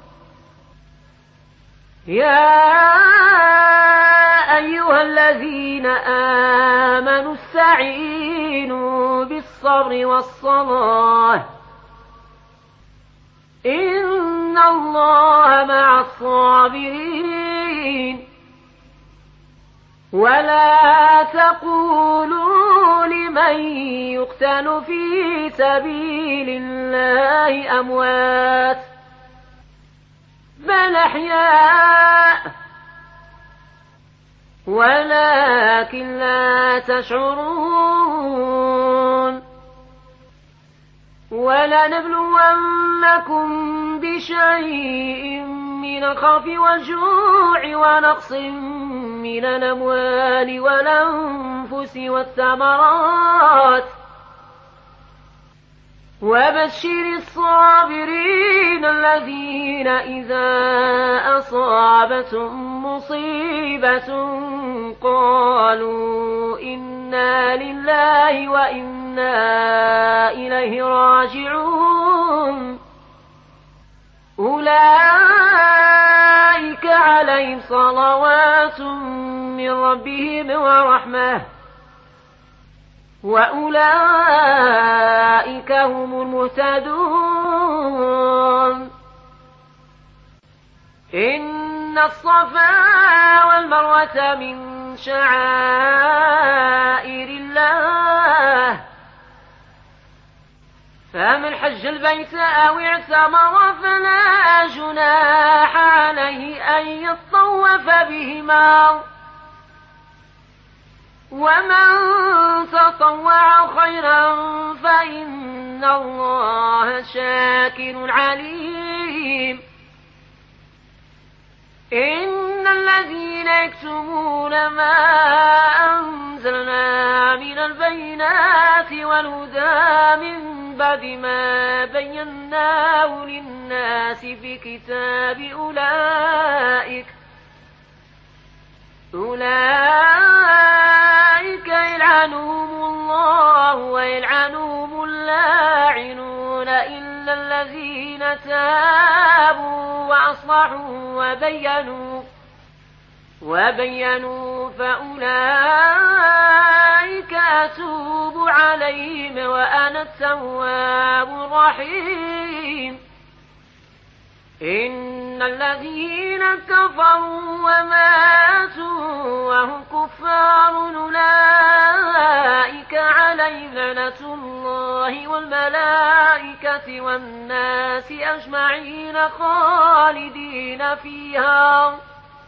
يا أيها الذين آمنوا استعينوا بالصبر والصلاة إن الله مع الصابرين ولا تقولوا لمن يقتل في سبيل الله أموات بل أحياء ولكن لا تشعرون ولنبلونكم بشيء من الخوف والجوع ونقص من الأموال والأنفس والثمرات وبشر الصابرين الذين إذا أصابتهم مصيبة قالوا إنا لله وإنا إليه راجعون أولئك عليهم صلوات من ربهم ورحمة وأولئك هم المهتدون إن الصفا والمروة من شعائر الله فمن حج البيت أو اعتمر فلا جناح عليه أن يطوف بهما ومن تطوع خيرا فإن الله شاكر عليم إن إن الذين يكتمون ما أنزلنا من البينات والهدى من بعد ما بيناه للناس في كتاب أولئك يلعنهم الله ويلعنهم اللاعنون إلا الذين تابوا وأصلحوا وبينوا فأولئك أتوب عليهم وأنا التواب الرحيم. إن الذين كفروا وماتوا وهم كفار أولئك عليهم لعنة الله والملائكة والناس أجمعين خالدين فيها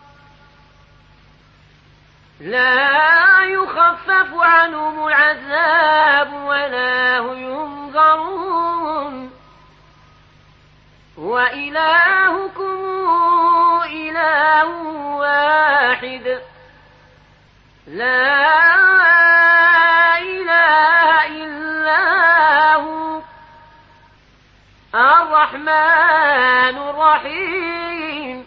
لا يخفف عنهم العذاب ولا هم ينظرون. وإلهكم إله واحد لا إله إلا هو الرحمن الرحيم.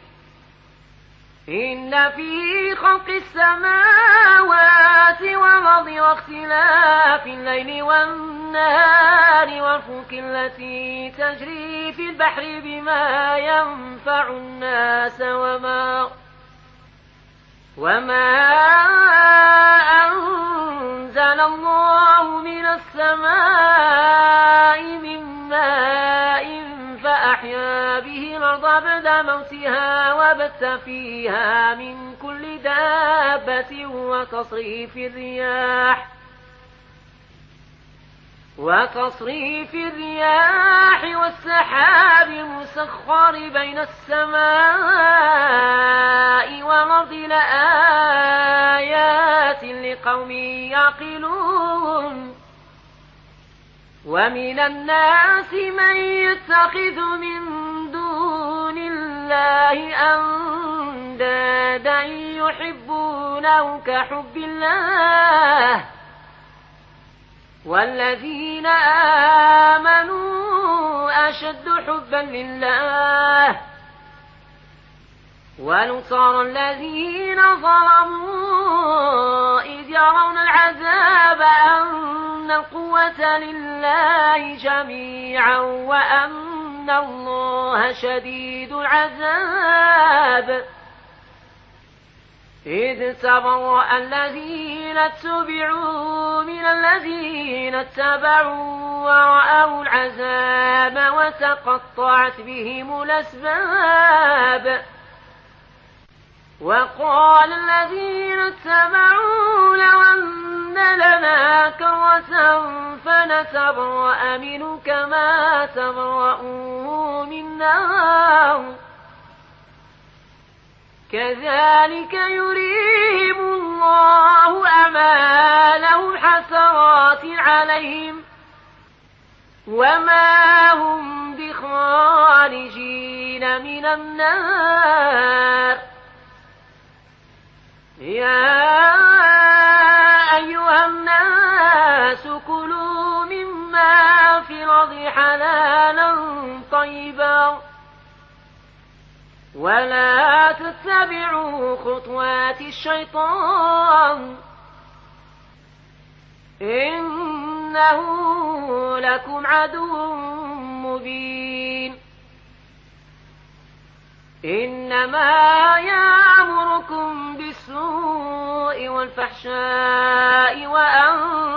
إن في خلق السماوات والأرض واختلاف الليل والنهار والفلك التي تجري في البحر بما ينفع الناس وما أنزل الله من السماء من ماء فأحيا به الأرض بعد موتها وبث فيها من كل دابة وتصريف الرياح والسحاب المسخر بين السماء والأرض لآيات لقوم يعقلون. ومن الناس من يتخذ من دون الله أندادا يحبونه كحب الله والذين آمنوا أشد حبا لله. ولو ترى الذين ظلموا إذ يرون العذاب أن القوة لله جميعا وأن الله شديد العذاب إذ تبرأ الذين اتبعوا من الذين اتبعوا ورأوا العذاب وتقطعت بهم الأسباب. وقال الذين اتبعوا لو أن لنا كرة فنتبرأ منه كما تبرؤوا منا كذلك يريهم الله أعمالهم حسرات عليهم وما هم بخارجين من النار. يا أيها الناس كلوا مما في الأرض حلالا طيبا ولا تتبعوا خطوات الشيطان إنه لكم عدو مبين. إنما يأمركم بالسوء والفحشاء وأن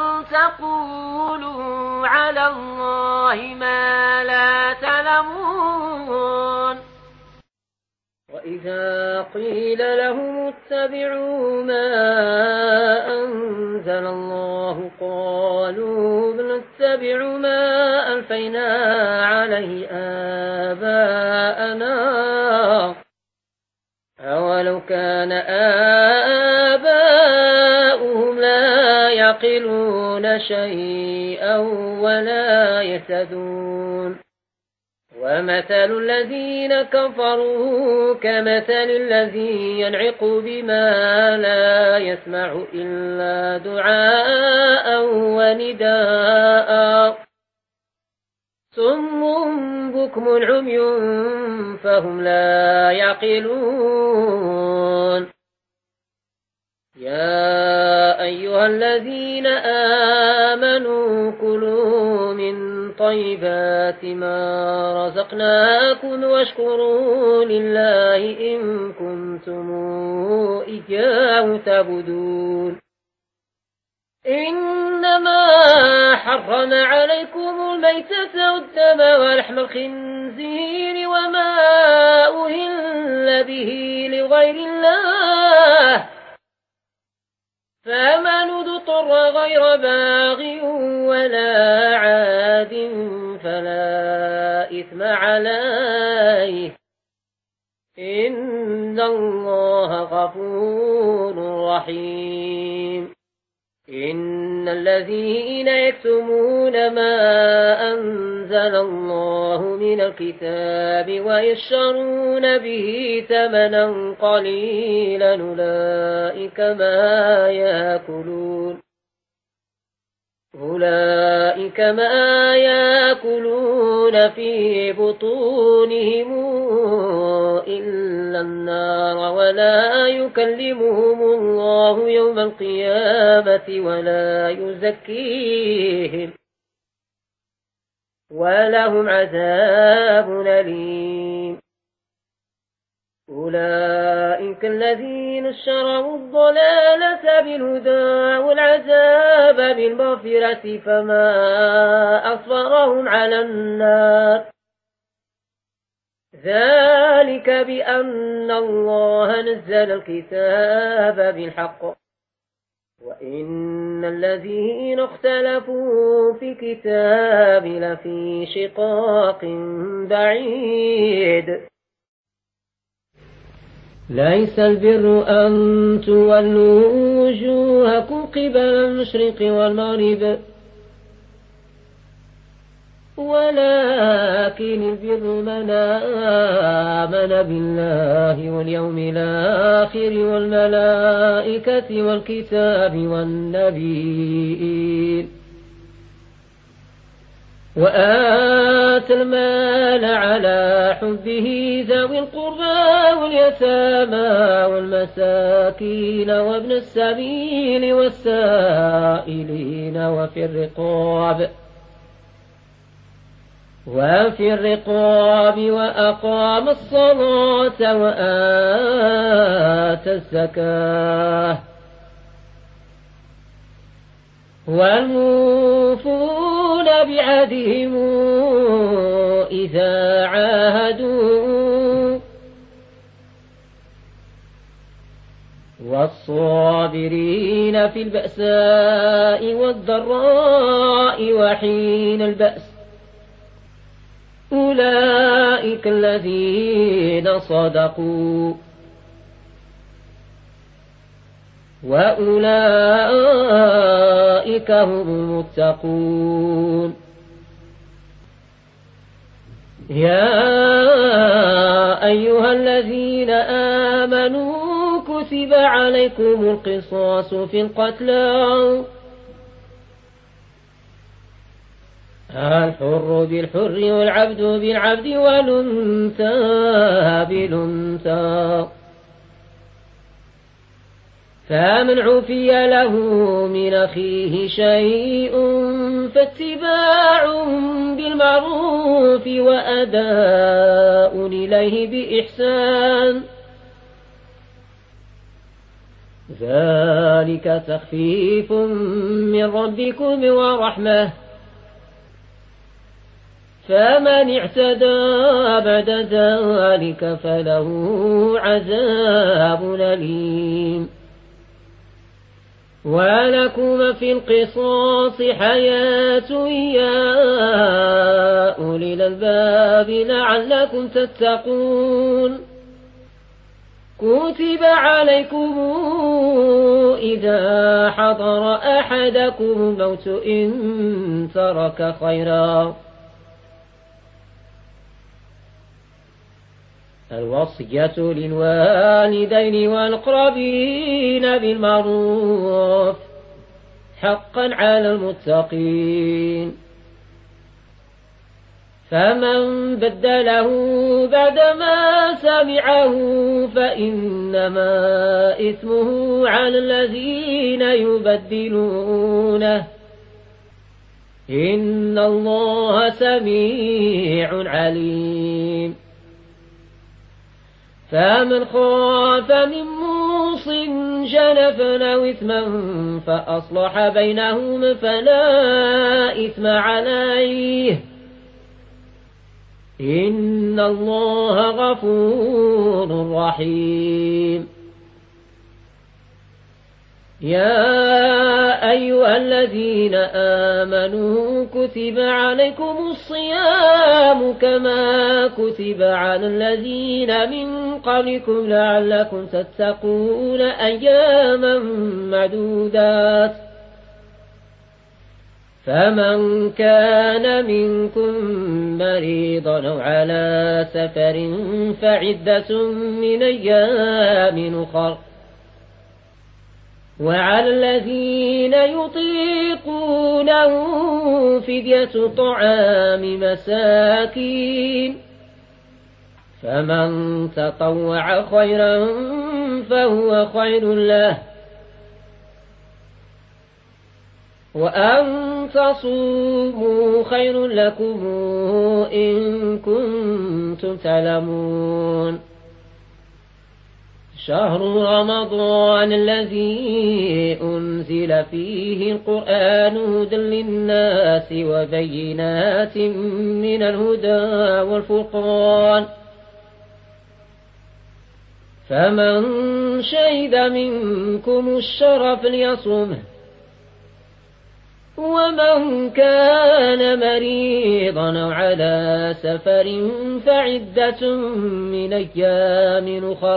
تقولوا على الله ما لا تعلمون. وإذا قيل لهم اتبعوا ما أنزل الله قالوا بل نتبع ما ألفينا عليه آباءنا أولو كان آباؤهم لا يعقلون شيئا ولا يهتدون. ومثل الذين كفروا كمثل الذي ينعق بما لا يسمع إلا دعاء ونداء صم بكم عمي فهم لا يعقلون يا أيها الذين آمنوا كلوا من طيبات ما رزقناكم واشكروا لله إن كنتم إياه تعبدون إنما حرم عليكم الميتة والدم ولحم الخنزير وما أهل به لغير الله فمن اضطر غير باغ ولا عاد فلا إثم عليه إن الله غفور رحيم إن الذين يكتمون ما أنزل الله من الكتاب ويشترون به ثمنا قليلا أولئك ما يأكلون في بطونهم إلا النار ولا يكلمهم الله يوم القيامة ولا يزكيهم ولهم عذاب أليم أولئك الذين اشتروا الضلالة بالهدى والعذاب بالمغفرة فما أصبرهم على النار ذلك بأن الله نزل الكتاب بالحق وإن الذين اختلفوا في الكتاب لفي شقاق بعيد ليس البر أن تولوا وجوهكم قبل المشرق والمغرب ولكن البر من آمن بالله واليوم الآخر والملائكة والكتاب والنبيين وآتى المال على حبه ذوي القربى واليتامى والمساكين وابن السبيل والسائلين وفي الرقاب وأقام الصلاة وآتى الزكاة والموفون بعهدهم إذا عاهدوا والصابرين في البأساء والضراء وحين البأس أولئك الذين صدقوا وأولئك هم المتقون يا أيها الذين آمنوا كتب عليكم القصاص في القتلى الحر بالحر والعبد بالعبد والأنثى بالأنثى فمن عفي له من أخيه شيء فاتباع بالمعروف وأداء إليه بإحسان ذلك تخفيف من ربكم ورحمة فمن اعتدى بعد ذلك فله عذاب أليم ولكم في القصاص حياة يا أولي الألباب لعلكم تتقون كتب عليكم إذا حضر أحدكم الموت إن ترك خيرا الوصية للوالدين والأقربين بالمعروف حقا على المتقين. فمن بدله بعدما سمعه فإنما إثمه على الذين يبدلونه إن الله سميع عليم. فمن خاف من موص جنفا أو إثما فأصلح بينهم فلا إثم عليه إن الله غفور رحيم. يا أيها الذين آمنوا كتب عليكم الصيام كما كتب على الذين من قبلكم لعلكم تتقون أياما معدودات. فمن كان منكم مريضا أو على سفر فعدة من أيام أخر. وعلى الذين يطيقونه فدية طعام مساكين فمن تطوع خيرا فهو خير له وأن تصوموا خير لكم إن كنتم تعلمون. شهر رمضان الذي أنزل فيه القرآن هدى للناس وبينات من الهدى والفرقان فمن شهد منكم الشهر فليصمه ومن كان مريضا أو على سفر فعدة من أيام أخر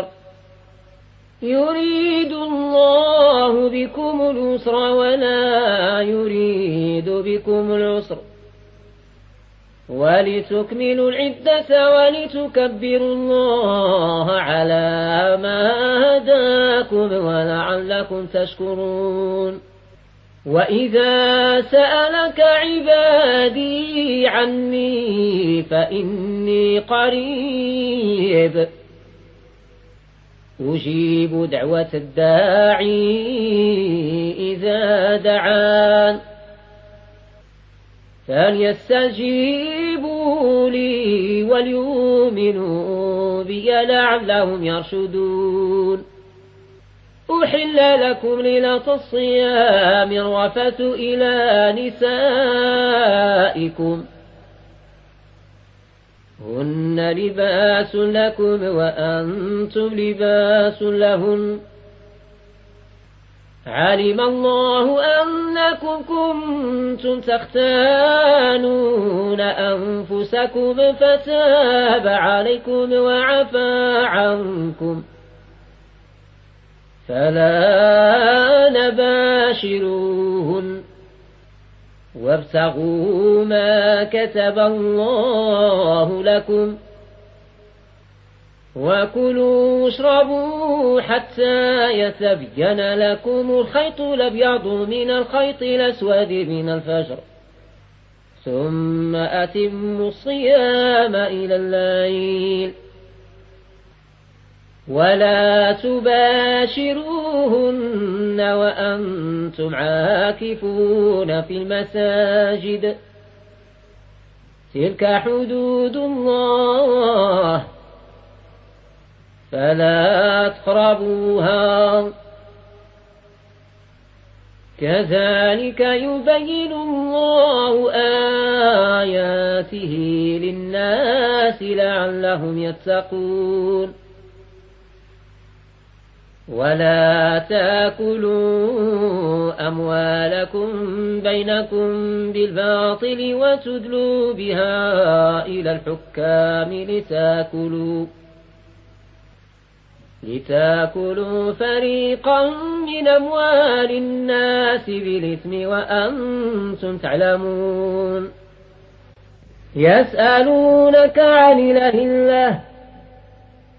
يريد الله بكم اليسر ولا يريد بكم العسر ولتكملوا العدة ولتكبروا الله على ما هداكم ولعلكم تشكرون. وإذا سألك عبادي عني فإني قريب أجيب دعوة الداعي إذا دعان فليستجيبوا لي وليؤمنوا بي لعلهم يرشدون. أحل لكم ليلة الصيام الرفث إلى نسائكم هن لباس لكم وأنتم لباس لهن علم الله أنكم كنتم تختانون أنفسكم فتاب عليكم وعفى عنكم فلا نباشروهن وابتغوا ما كتب الله لكم وكلوا واشربوا حتى يتبين لكم الخيط الأبيض من الخيط الأسود من الفجر ثم أتموا الصيام إلى الليل ولا تباشروهن وأنتم عاكفون في المساجد تلك حدود الله فلا تقربوها كذلك يبين الله آياته للناس لعلهم يتقون. ولا تأكلوا أموالكم بينكم بالباطل وتدلوا بها إلى الحكام لتأكلوا فريقا من أموال الناس بالإثم وأنتم تعلمون. يسألونك عن الأهلة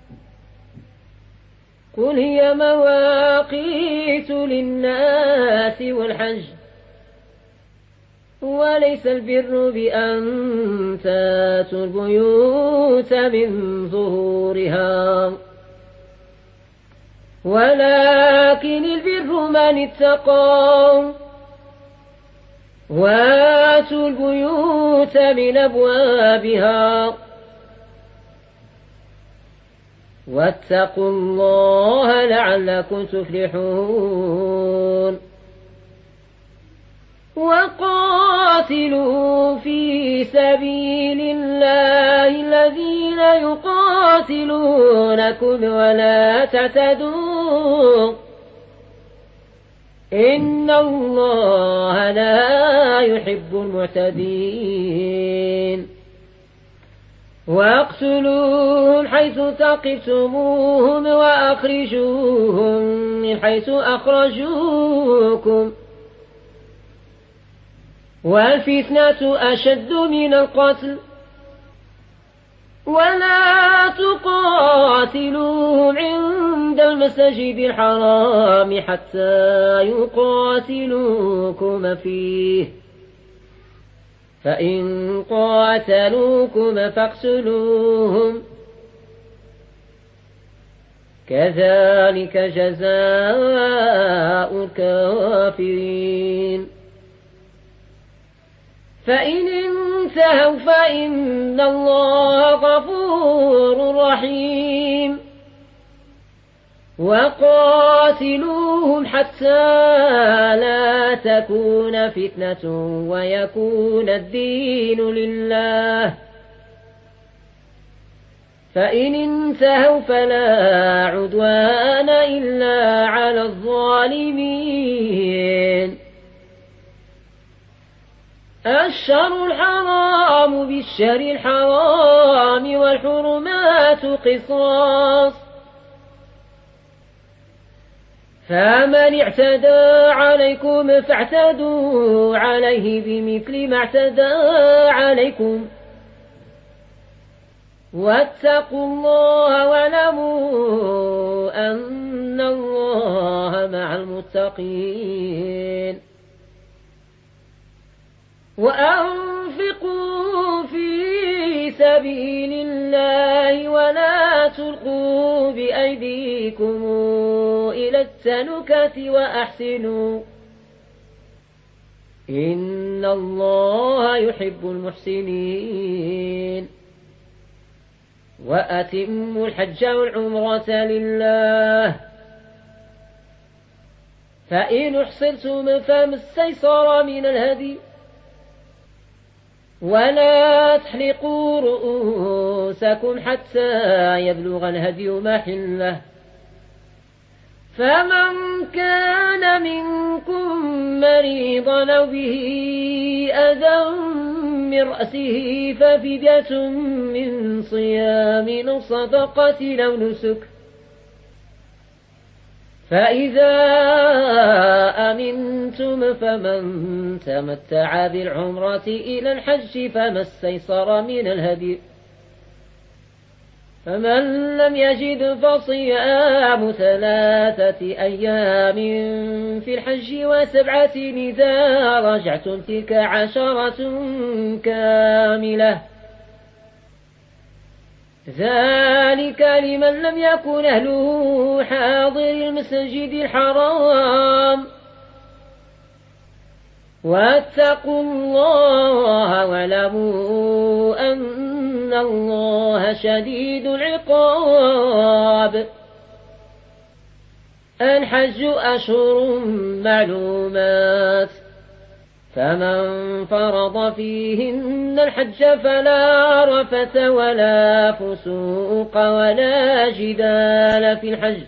قل هي مواقيت للناس والحج وليس البر بأن تاتوا البيوت من ظهورها ولكن البر من اتقى واتوا البيوت من أبوابها واتقوا الله لعلكم تفلحون وقاتلوا في سبيل الله الذين يقاتلونكم ولا تعتدوا إن الله لا يحب المعتدين واقتلوهم حيث ثقفتموهم وأخرجوهم من حيث أخرجوكم والفتنة أشد من القتل ولا تقاتلوهم عند المسجد الحرام حتى يقاتلوكم فيه فإن قاتلوكم فاقتلوهم كذلك جزاء الكافرين فإن انتهوا فإن الله غفور رحيم وقاتلوهم حتى لا تكون فتنة ويكون الدين لله فإن انتهوا فلا عدوان إلا على الظالمين الشهر الحرام بالشهر الحرام والحرمات قصاص فمن اعتدى عليكم فاعتدوا عليه بمثل ما اعتدى عليكم واتقوا الله واعلموا أن الله مع المتقين وأنفقوا في سبيل الله ولا تلقوا بأيديكم إلى التهلكة وأحسنوا إن الله يحب المحسنين وأتموا الحج والعمرة لله فإن أحصرتم فما استيسر من الهدي ولا تحلقوا رؤوسكم حتى يبلغ الهدي محله فمن كان منكم مريضا أو به أذى من رأسه ففدية من صيام أو صدقة أو نسك فإذا أمنتم فمن تمتع بالعمرة إلى الحج فما استيسر من الهدي فمن لم يجد فصيام 3 أيام في الحج و7 إذا رجعتم تلك 10 كاملة ذلك لمن لم يكن أهله حاضر المسجد الحرام واتقوا الله واعلموا أن الله شديد العقاب الحج أشهر معلومات فمن فرض فيهن الحج فلا رفث ولا فسوق ولا جدال في الحج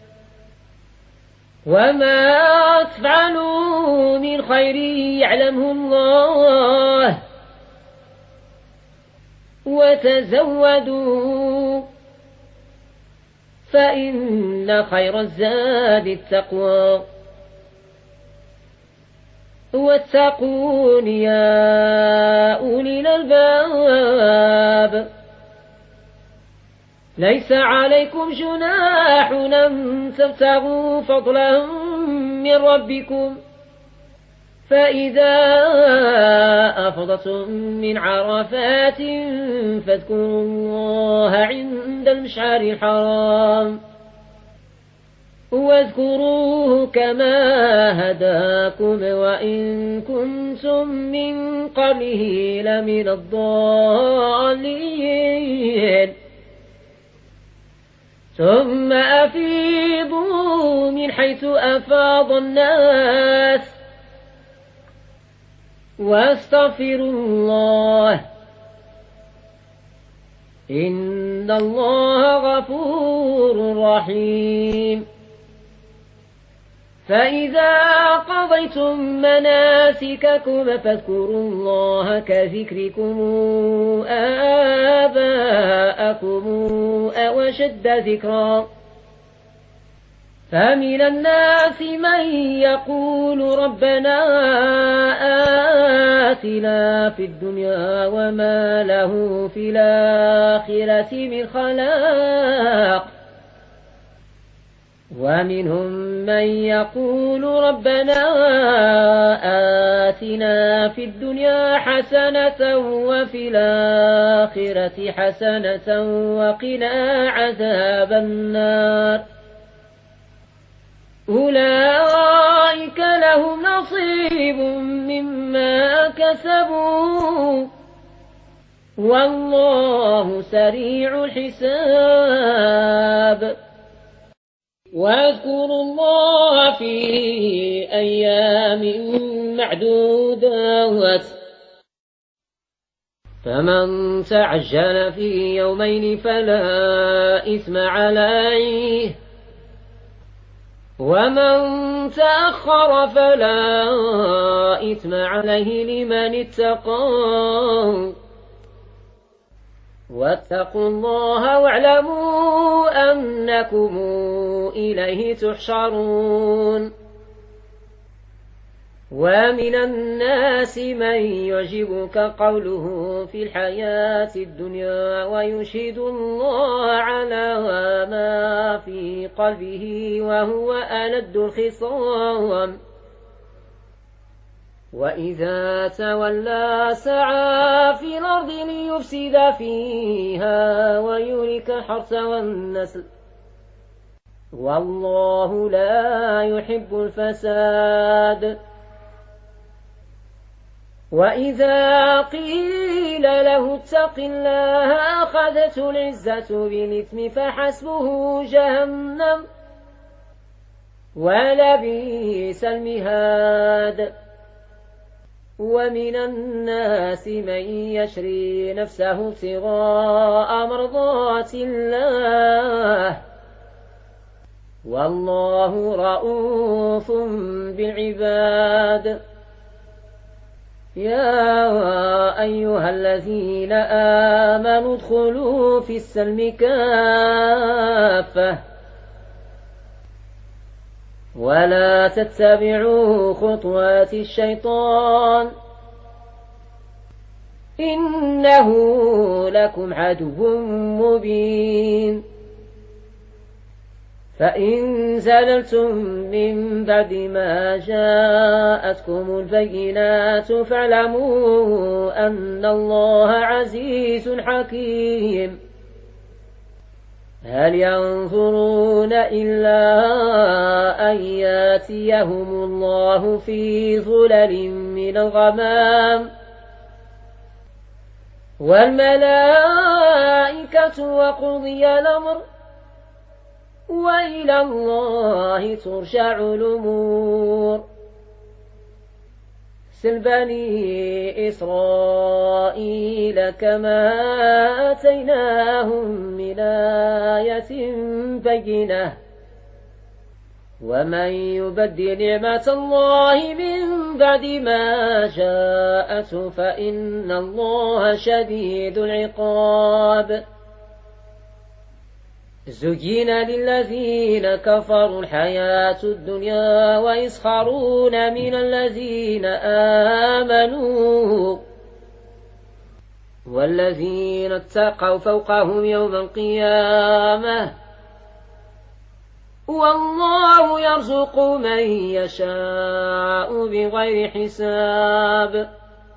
وما تفعلوا من خير يعلمه الله وتزودوا فإن خير الزاد التقوى واتقون يا أولي الألباب ليس عليكم جناح أن تبتغوا فضلا من ربكم فإذا أفضتم من عرفات فاذكروا الله عند المشعر الحرام واذكروه كما هداكم وإن كنتم من قبله لمن الضالين ثم أفيضوا من حيث أفاض الناس واستغفروا الله إن الله غفور رحيم فإذا قضيتم مناسككم فاذكروا الله كذكركم آباءكم أو أشد ذكرا فمن الناس من يقول ربنا آتنا في الدنيا وما له في الآخرة من خلاق ومنهم من يقول ربنا آتنا في الدنيا حسنة وفي الآخرة حسنة وقنا عذاب النار أولئك لهم نصيب مما كسبوا والله سريع الحساب واذكروا الله في أيام معدودات فمن تعجل في يومين فلا إثم عليه ومن تأخر فلا إثم عليه لمن اتقى واتقوا الله واعلموا أنكم إليه تحشرون ومن الناس من يعجبك قوله في الحياة الدنيا ويشهد الله على ما في قلبه وهو ألد الخصام وإذا تولى سعى في الأرض ليفسد فيها ويهلك الحرث والنسل والله لا يحب الفساد وإذا قيل له اتق الله أخذته العزة بالإثم فحسبه جهنم ولبئس المهاد ومن الناس من يشري نفسه ابتغاء مرضات الله والله رؤوف بالعباد يا أيها الذين آمنوا ادخلوا في السلم كافة ولا تتبعوا خطوات الشيطان إنه لكم عدو مبين فإن زللتم من بعد ما جاءتكم البينات فاعلموا أن الله عزيز حكيم هل ينظرون إلا أن ياتيهم الله في ظلل من الغمام والملائكة وقضي الأمر وإلى الله ترجع الأمور سل بني إسرائيل كما آتيناهم من آية بينة ومن يبدل نعمة الله من بعد ما جاءته فإن الله شديد العقاب زين للذين كفروا الحياة الدنيا ويسخرون من الذين آمنوا والذين اتقوا فوقهم يوم القيامة والله يرزق من يشاء بغير حساب.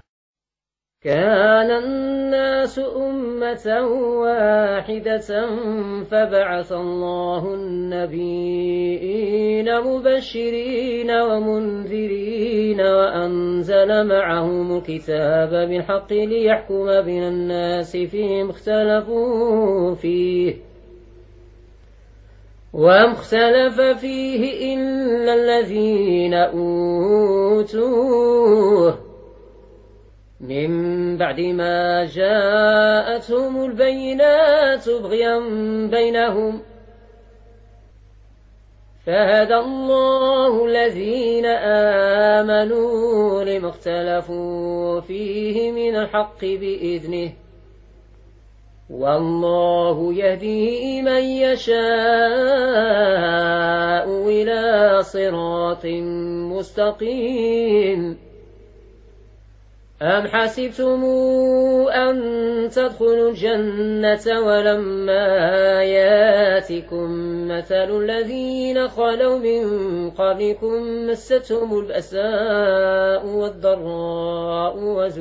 كان الناس أمة واحدة فبعث الله النبيين مبشرين ومنذرين وأنزل معهم الكتاب بالحق ليحكم بين الناس فيما اختلفوا فيه وما اختلف فيه إلا الذين أوتوه من بعد ما جاءتهم البينات بغيا بينهم فهدى الله الذين آمنوا لما اختلفوا فيه من الحق بإذنه والله يهدي من يشاء إلى صراط مستقيم. أم حسبتم أن تدخلوا الجنة ولما ياتكم مثل الذين خلوا من قبلكم مستهم البأساء والضراء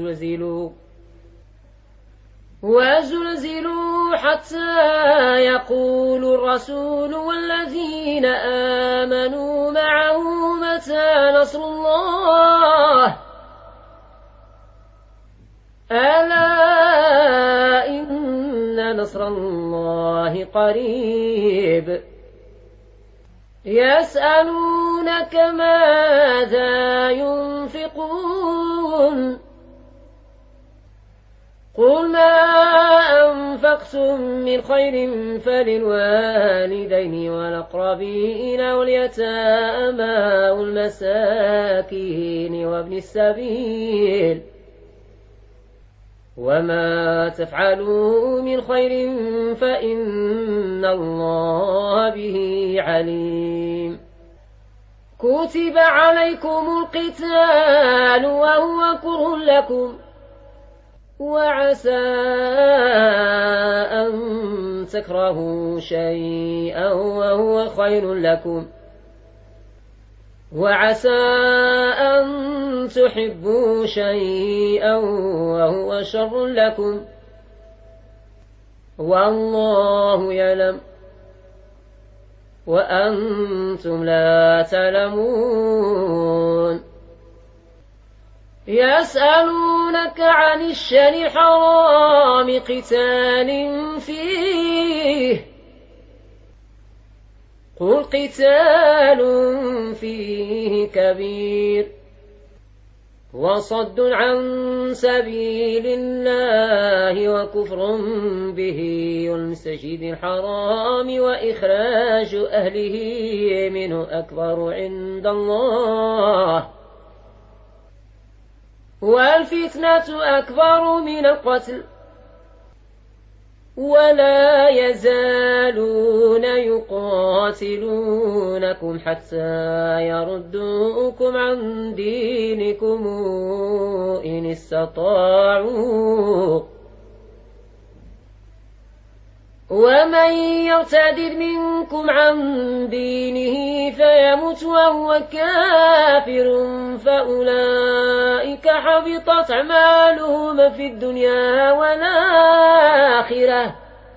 وزلزلوا حتى يقول الرسول والذين آمنوا معه متى نصر الله ألا إن نصر الله قريب. يسألونك ماذا ينفقون قل ما أنفقتم من خير فللوالدين والأقربين واليتامى والمساكين وابن السبيل وما تفعلوا من خير فإن الله به عليم. كتب عليكم القتال وهو كره لكم وعسى أن تكرهوا شيئا وهو خير لكم وعسى أن تحبوا شيئا وهو شر لكم والله يعلم وأنتم لا تعلمون. يسألونك عن الشهر الحرام قتال فيه قل قتال فيه كبير وصد عن سبيل الله وكفر به والمسجد الحرام وإخراج أهله منه أكبر عند الله والفتنة أكبر من القتل ولا يزالون يقاتلونكم حتى يردوكم عن دينكم إن استطاعوا ومن يرتد منكم عن دينه فيمت وهو كافر فأولئك حبطت أعمالهم في الدنيا والآخرة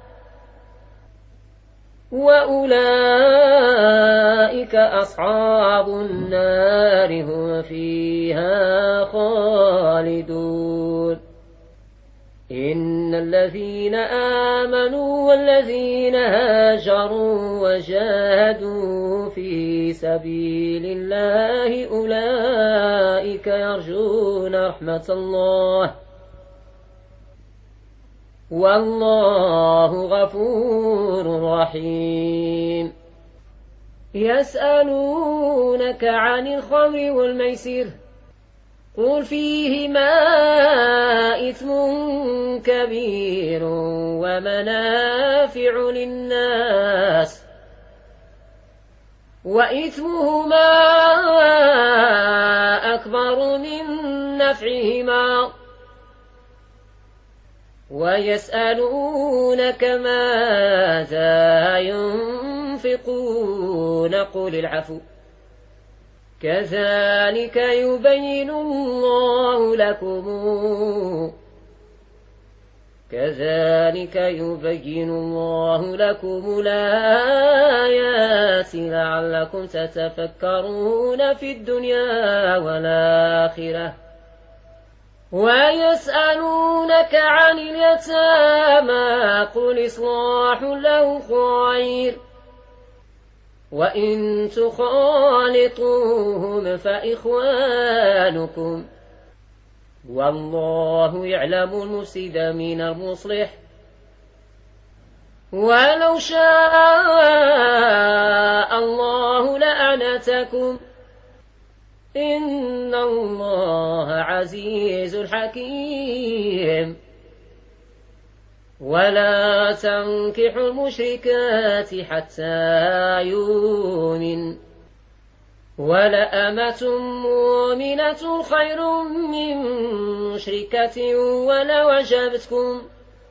وأولئك أصحاب النار هم فيها خالدون. إن الذين آمنوا والذين هاجروا وجاهدوا في سبيل الله أولئك يرجون رحمة الله والله غفور رحيم. يسألونك عن الخمر والميسر قل فيهما إثم كبير ومنافع للناس وإثمهما أكبر من نفعهما ويسألونك ماذا ينفقون قل العفو كذلك يبين الله لكم الآيات لعلكم تتفكرون في الدنيا والآخرة ويسألونك عن اليتامى قل إصلاح له خير وإن تخالطوهم فإخوانكم والله يعلم المفسد من المصلح ولو شاء الله لأعنتكم إن الله عزيز حكيم ولا تنكحوا المشركات حتى يؤمن ولأمة مؤمنة خير من مشركة ولو أعجبتكم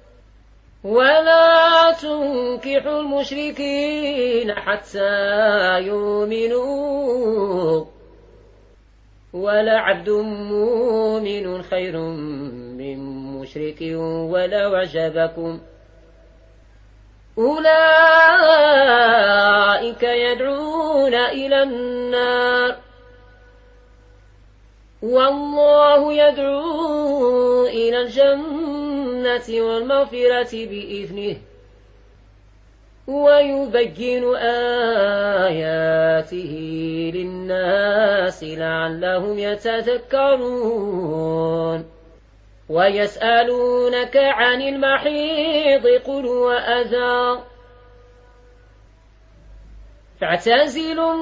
ولا تنكحوا المشركين حتى يؤمنوا ولعبد مؤمن خير من مشرك ولو أعجبكم أولئك يدعون إلى النار والله يدعو إلى الجنة والمغفرة بإذنه ويبين آياته للناس لعلهم يتذكرون ويسألونك عن المحيض قل هو أذى فاعتزلوا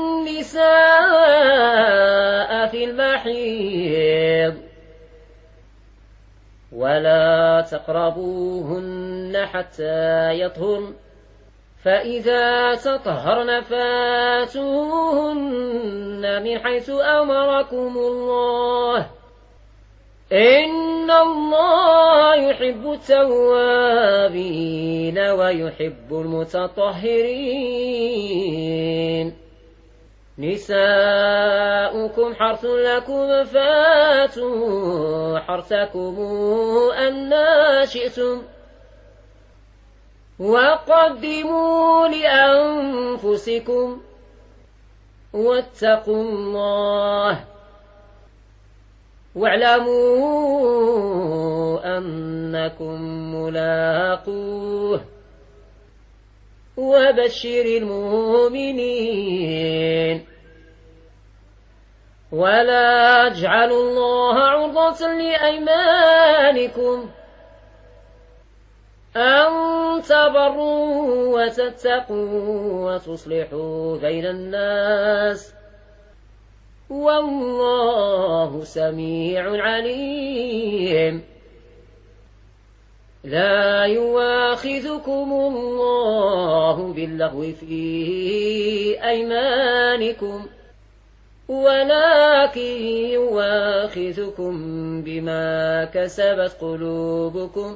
النساء في المحيض ولا تقربوهن حتى يطهرن فإذا تطهرن فاتوهن من حيث أمركم الله إن الله يحب التوابين ويحب المتطهرين نساؤكم حرث لكم فاتوا حرثكم أنى شئتم وقدموا لأنفسكم واتقوا الله واعلموا أنكم ملاقوه وبشر المؤمنين ولا تجعلوا الله عرضة لأيمانكم أن تبروا وتتقوا وتصلحوا بين الناس والله سميع عليم لا يواخذكم الله باللغو في أيمانكم ولكن يواخذكم بما كسبت قلوبكم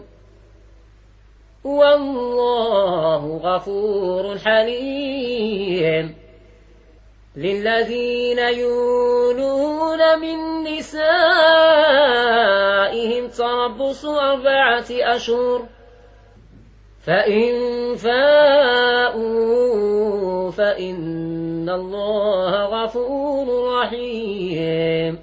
والله غفور حليم للذين يولون من نسائهم تربص 4 أشهر فإن فاءوا فإن الله غفور رحيم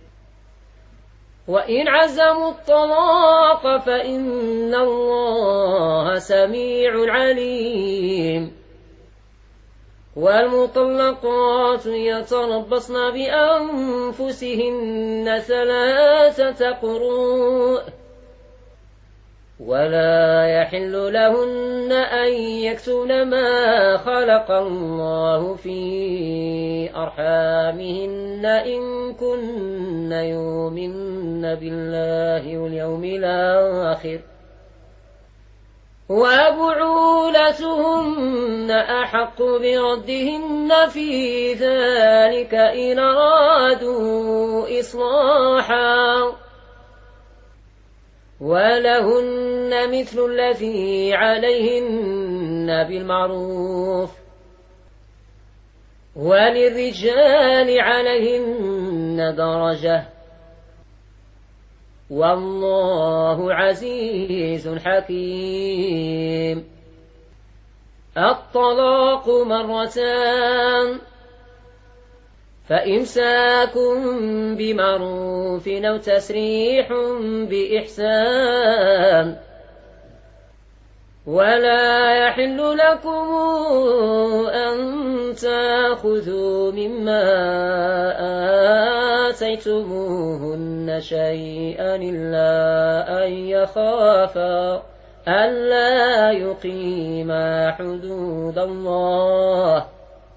وإن عزموا الطلاق فإن الله سميع عليم والمطلقات يتربصن بأنفسهن 3 قروء ولا يحل لهن أن يكتمن ما خلق الله في أرحامهن إن كن يؤمن بالله واليوم الآخر وبعولتهن أحق بردهن في ذلك إن أرادوا إصلاحا ولهن فلهن مثل الذي عليهن بالمعروف وللرجال عليهن درجة والله عزيز حكيم. الطلاق مرتان فإمساك بمعروف أو تسريح بإحسان ولا يحل لكم أن تأخذوا مما آتيتموهن شيئا إلا أن يخافا ألا يقيما حدود الله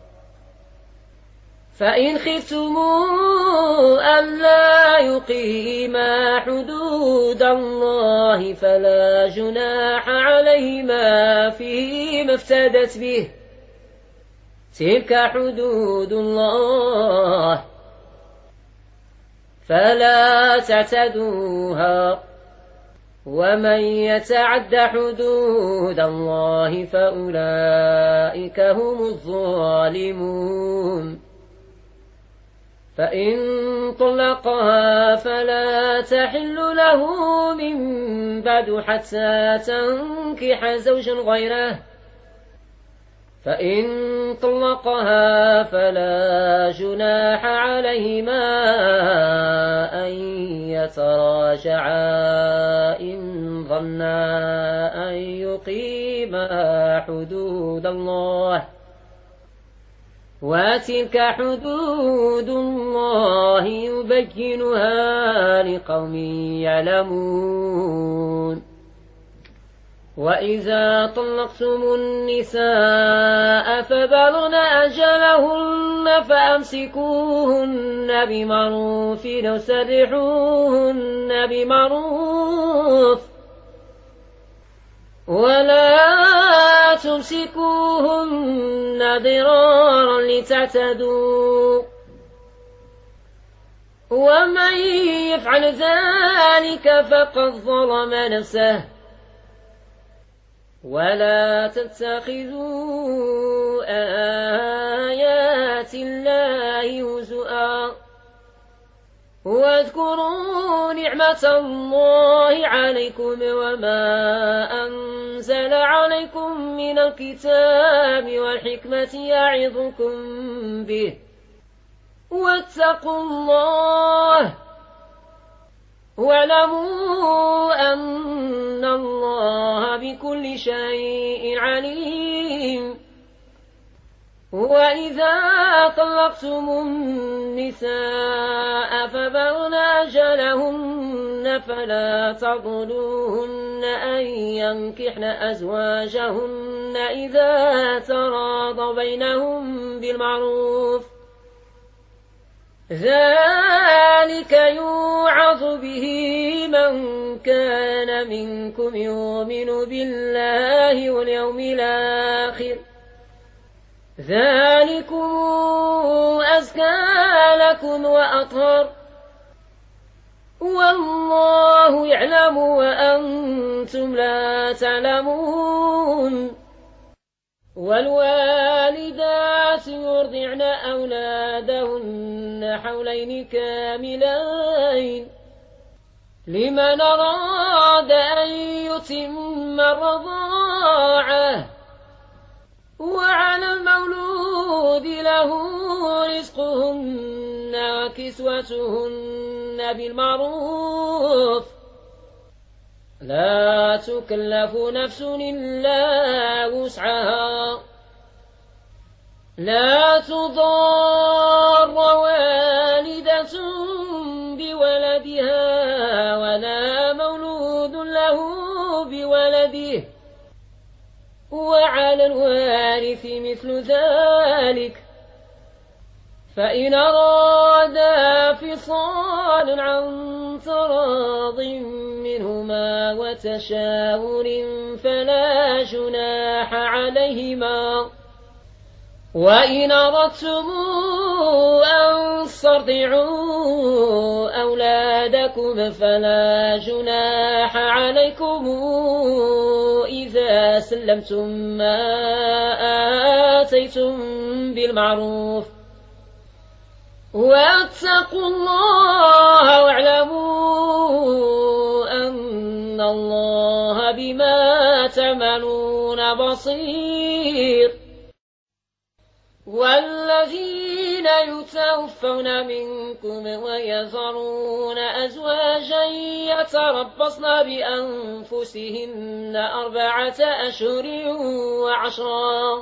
فإن خفتموا ألا يقيما حدود الله فلا جناح عليهما فيما افتدت به تلك حدود الله فلا تعتدوها ومن يتعد حدود الله فأولئك هم الظالمون. فإن طلقها فلا تحل له من بعد حتى تنكح زوجا غيره فإن طلقها فلا جناح عليهما أن يتراجعا إن ظنا أن يقيما حدود الله وتلك حدود الله يبينها لقوم يعلمون. وإذا طلقتم النساء فبلغن أجلهن فأمسكوهن بمعروف أو سرحوهن بمعروف ولا تمسكوهن ضرارا لتعتدوا ومن يفعل ذلك فقد ظلم نفسه. ولا تتخذوا آيات الله هزؤا واذكروا نعمة الله عليكم وما أنزل عليكم من الكتاب والحكمة يعظكم به واتقوا الله واعلموا أن الله بكل شيء عليم. وإذا طلقتم النساء فبلغن أجلهن فلا تعضلوهن أن ينكحن أزواجهن إذا تراضوا بينهم بالمعروف ذلك يوعظ به من كان منكم يؤمن بالله واليوم الآخر ذلكم أزكى لكم وأطهر والله يعلم وأنتم لا تعلمون. والوالدات يرضعن أولادهن حولين كاملين لمن أراد أن يتم الرضاعة وعلى المولود له رزقهن وكسوتهن بالمعروف لا تكلف نفس إلا وسعها لا تضار والدة بولدها ولا مولود له بولده وعلى الوارث مثل ذلك فإن أرادا فصالا عن تراض منهما وتشاور فلا جناح عليهما. وإن أردتم أن تسترضعوا أولادكم فلا جناح عليكم إذا سلمتم ما آتيتم بالمعروف واتقوا الله واعلموا أن الله بما تعملون بصير. والذين يتوفون منكم ويذرون أزواجا يتربصن بأنفسهن 4 أشهر و10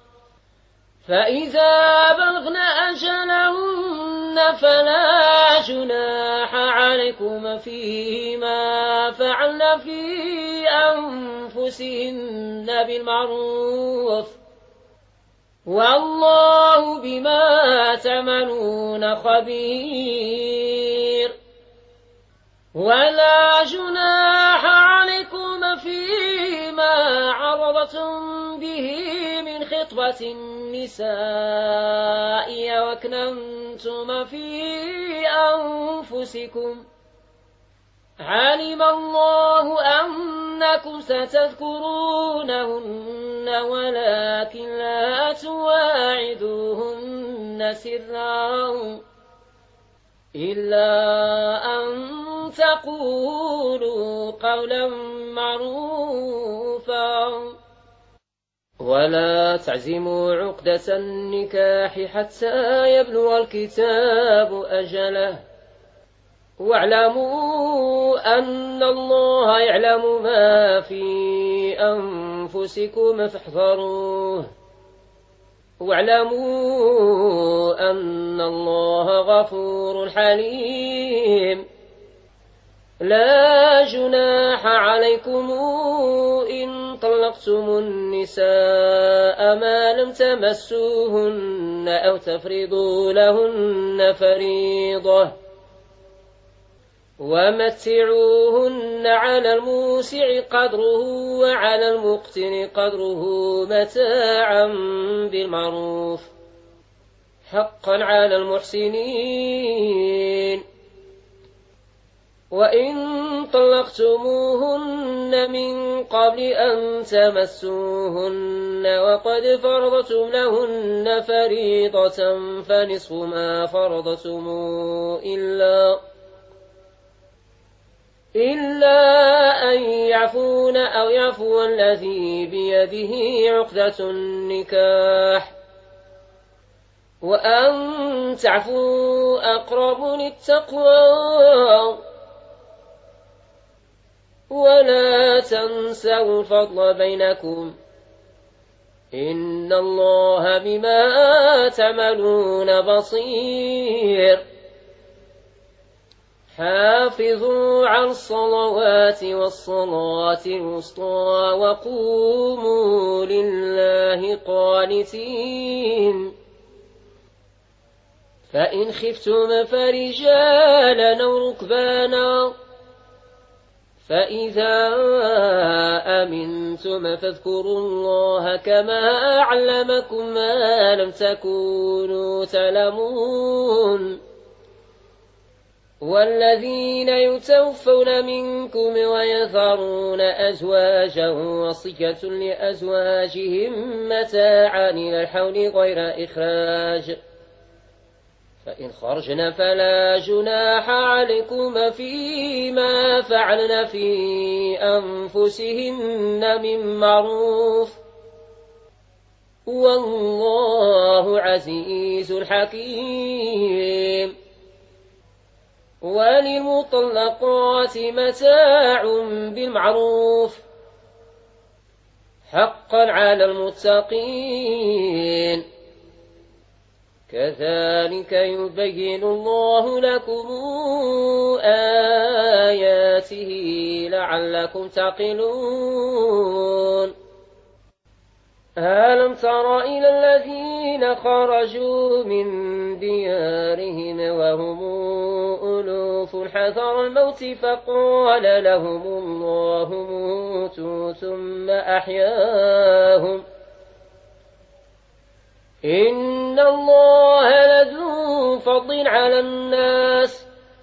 فإذا بلغن أجلهن فلا جناح عليكم فيما فعلن في أنفسهن بالمعروف والله بما تعملون خبير. ولا جناح عليكم فيما عرضتم به من خطبة النساء وأكننتم في أنفسكم علم الله أنكم ستذكرونهن ولكن لا تواعدوهن سرا إلا أن تقولوا قولا معروفا ولا تعزموا عقدة النكاح حتى يبلغ الكتاب أجله واعلموا أن الله يعلم ما في أنفسكم فاحذروه واعلموا أن الله غفور حليم. لا جناح عليكم إن طلقتم النساء ما لم تمسوهن أو تفرضوا لهن فريضة ومتعوهن على الموسع قدره وعلى المقتر قدره متاعا بالمعروف حقا على المحسنين. وإن طلقتموهن من قبل أن تمسوهن وقد فرضتم لهن فريضة فنصف ما فرضتم إلا أن يعفون أو يعفو الذي بيده عقدة النكاح وأن تعفوا أقرب للتقوى ولا تنسوا الفضل بينكم إن الله بما تعملون بصير. حافظوا على الصلوات والصلاة الوسطى وقوموا لله قانتين. فإن خفتم فرجالا أو ركبانا فإذا أمنتم فاذكروا الله كما علمكم ما لم تكونوا تعلمون. والذين يتوفون منكم ويذرون أزواجا وصية لأزواجهم متاعا إلى الحول غير إخراج فإن خرجن فلا جناح عليكم فيما فعلن في أنفسهن من معروف والله عزيز حكيم. وللمطلقات متاع بالمعروف حقا على المتقين كذلك يبين الله لكم آياته لعلكم تعقلون. ألم تر إلى الذين خرجوا من ديارهم وهم ألوف حذر الموت فقال لهم الله موتوا ثم أحياهم إن الله لذو فضل على الناس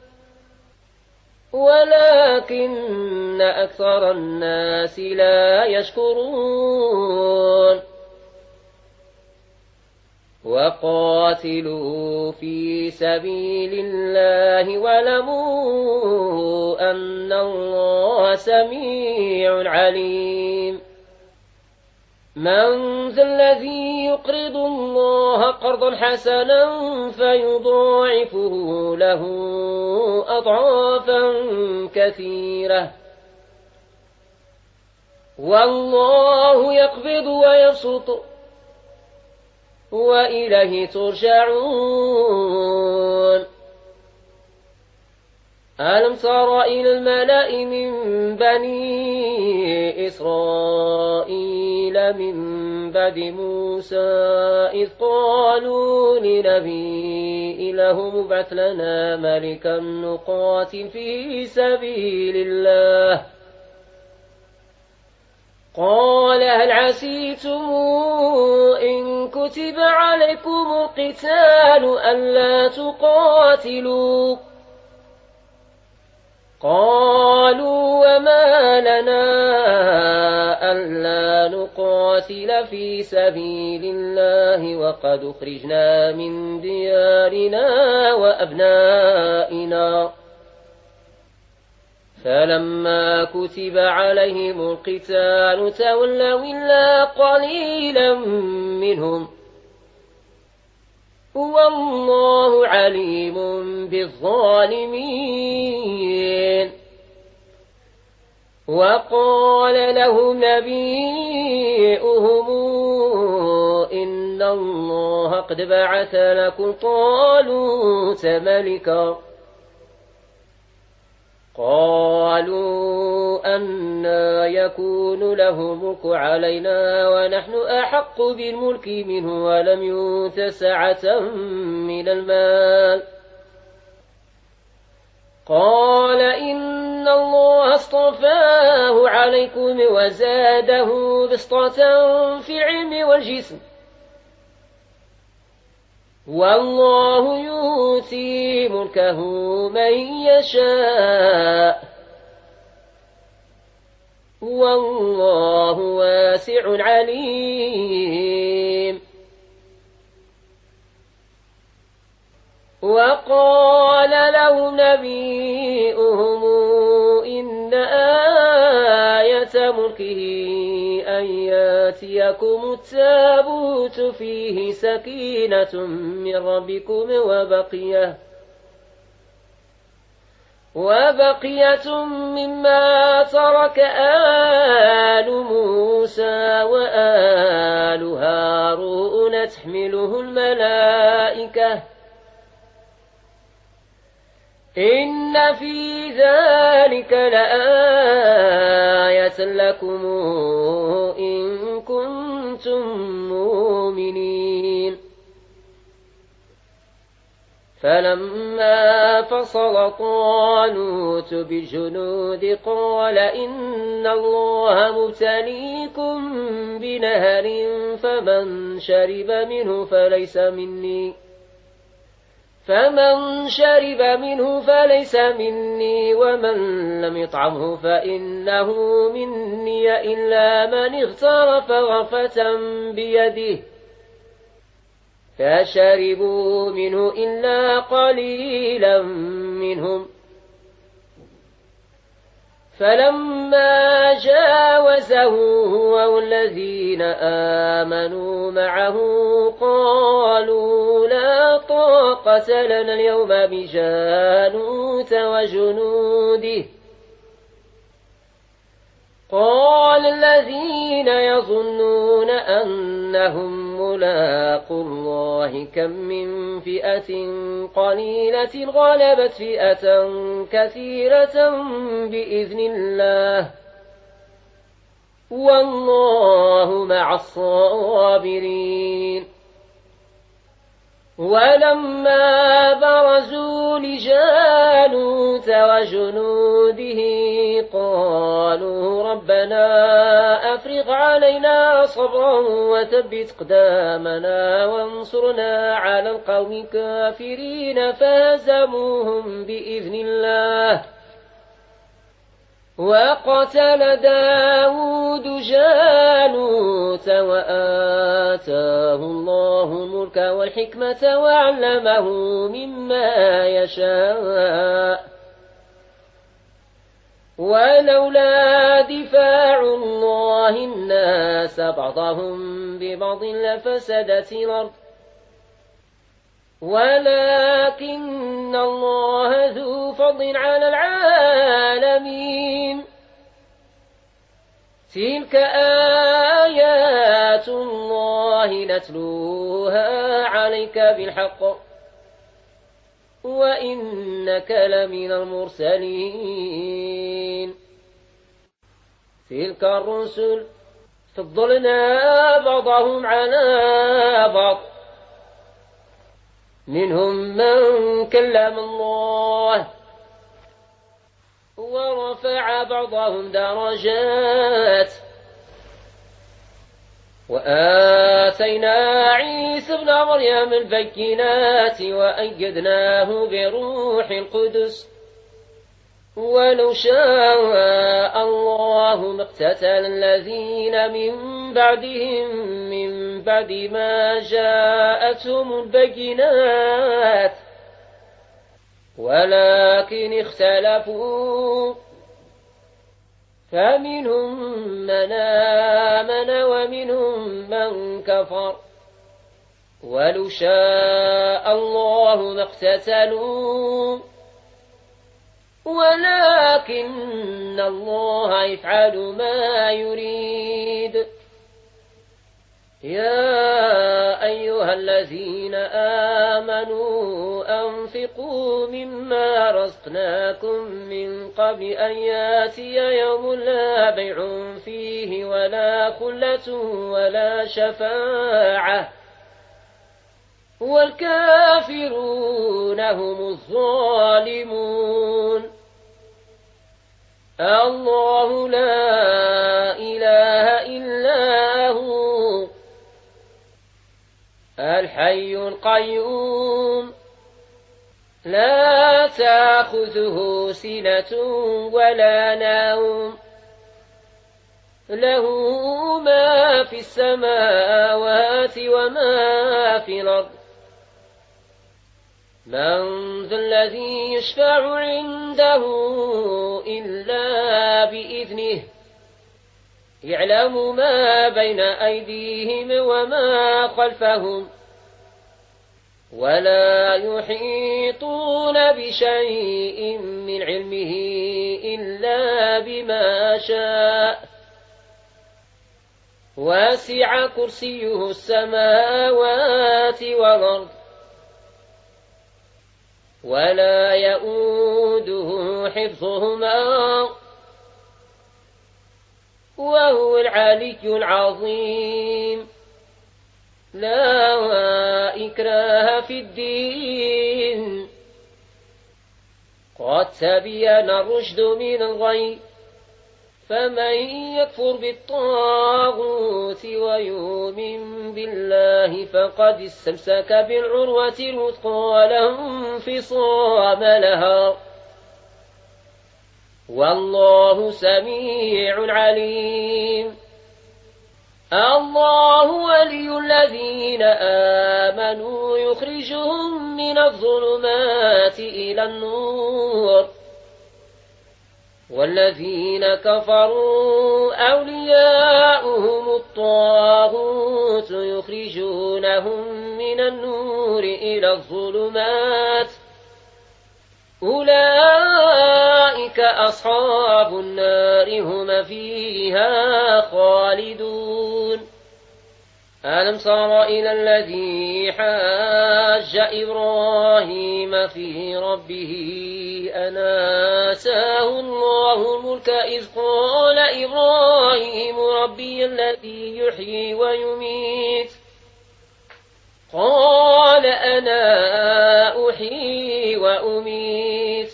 ولكن أكثر الناس لا يشكرون وقاتلوا في سبيل الله واعلموا أن الله سميع عليم من ذا الذي يقرض الله قرضا حسنا فيضاعفه له أضعافا كثيرة والله يقبض ويبسط وإليه ترجعون ألم تر إلى الملأ من بني إسرائيل من بعد موسى إذ قالوا لنبي لهم ابعث لنا ملكا نقاتل في سبيل الله قال هل عسيتم إن كتب عليكم القتال ألا تقاتلوا قالوا وما لنا ألا نقاتل في سبيل الله وقد أخرجنا من ديارنا وأبنائنا فلما كتب عليهم القتال تولوا إلا قليلا منهم والله عليم بالظالمين وقال لهم نبيئهم إن الله قد بعث لكم طالوت ملكا قالوا أنى يكون له ملك علينا ونحن أحق بالملك منه ولم يؤت سعة من المال قال إن الله اصطفاه عليكم وزاده بسطة في العلم والجسم والله يؤتي ملكه من يشاء والله واسع عليم وقال لهم نبيئهم إن آية ملكه أن ياتيكم التابوت فيه سكينة من ربكم وبقية مما ترك آل موسى وآل هارون تحمله الملائكة إن في ذلك لآية لكم إن كنتم مؤمنين فلما فصل طالوت بالجنود قال إن الله مبتليكم بنهر فمن شرب منه فليس مني ومن لم يطعمه فإنه مني إلا من اغترف غرفة بيده فشربوا منه إلا قليلا منهم فلما جاوزه هو والذين آمنوا معه قالوا لا طاقة لنا اليوم بجالوت وجنوده قال الذين يظنون أنهم ملاقو الله كم من فئة قليلة غلبت فئة كثيرة بإذن الله والله مع الصابرين ولما برزوا لجالوت وجنوده قالوا ربنا أفرغ علينا صبرا وثبت أقدامنا وانصرنا على القوم الكافرين فهزموهم بإذن الله. وقتل داود جالوت وآتاه الله الملك والحكمة وعلمه مما يشاء. ولولا دفاع الله الناس بعضهم ببعض لفسدت الأرض ولكن الله ذو فضل على العالمين. تلك آيات الله نتلوها عليك بالحق وإنك لمن المرسلين. تلك الرسل فضلنا بعضهم على بعض منهم من كلم الله ورفع بعضهم درجات. وآتينا عيسى ابن مريم البينات وأيدناه بروح القدس. ولو شاء الله ما اقتتل الذين من بعدهم من بعد ما جاءتهم البينات ولكن اختلفوا فمنهم من آمن ومنهم من كفر. ولو شاء الله ما اقتتلوا ولكن الله يفعل ما يريد. يا أيها الذين آمنوا أنفقوا مما رزقناكم من قبل أن ياتي يوم لا بيع فيه ولا خلة ولا شفاعة والكافرون هم الظالمون. الله لا إله إلا هو الحي القيوم لا تأخذه سنة ولا نوم له ما في السماوات وما في الأرض. من ذا الذي يشفع عنده إلا بإذنه يعلم ما بين أيديهم وما خلفهم ولا يحيطون بشيء من علمه إلا بما شاء. وسع كرسيه السماوات والأرض ولا يؤوده حفظهما وهو العلي العظيم. لا إكراه في الدين قد تبين الرشد من الغي. فمن يكفر بالطاغوت ويؤمن بالله فقد استمسك بالعروة الوثقى لا انفصام لها والله سميع عليم. الله ولي الذين آمنوا يخرجهم من الظلمات إلى النور والذين كفروا أولياؤهم الطاغوت يخرجونهم من النور إلى الظلمات أولئك أصحاب النار هم فيها خالدون. ألم تر إلى الذي حاج إبراهيم في ربه أن آتاه الله الملك إذ قال إبراهيم ربي الذي يحيي ويميت قال أنا أحيي وأميت.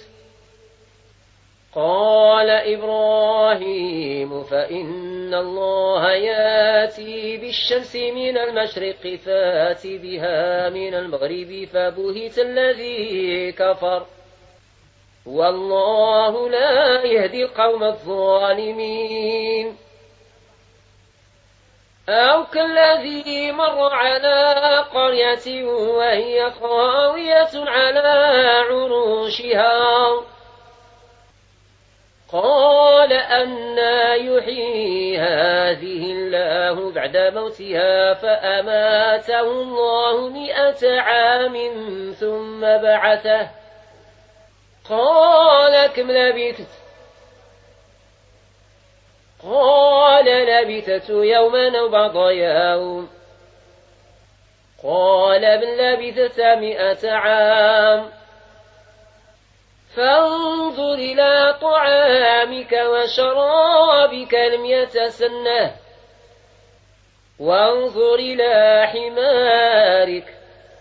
قال إبراهيم فإن الله ياتي بالشمس من المشرق فات بها من المغرب فبهت الذي كفر والله لا يهدي القوم الظالمين. أو كالذي مر على قرية وهي خاوية على عروشها قال أنى يحيي هذه الله بعد موتها فأماته الله 100 عام ثم بعثه. قال كم لبثت؟ قال لبثت يوما أو بعض يوم. قال بل لبثت 100 عام. فانظر إلى طعامك وشرابك لم يتسنه وانظر إلى حمارك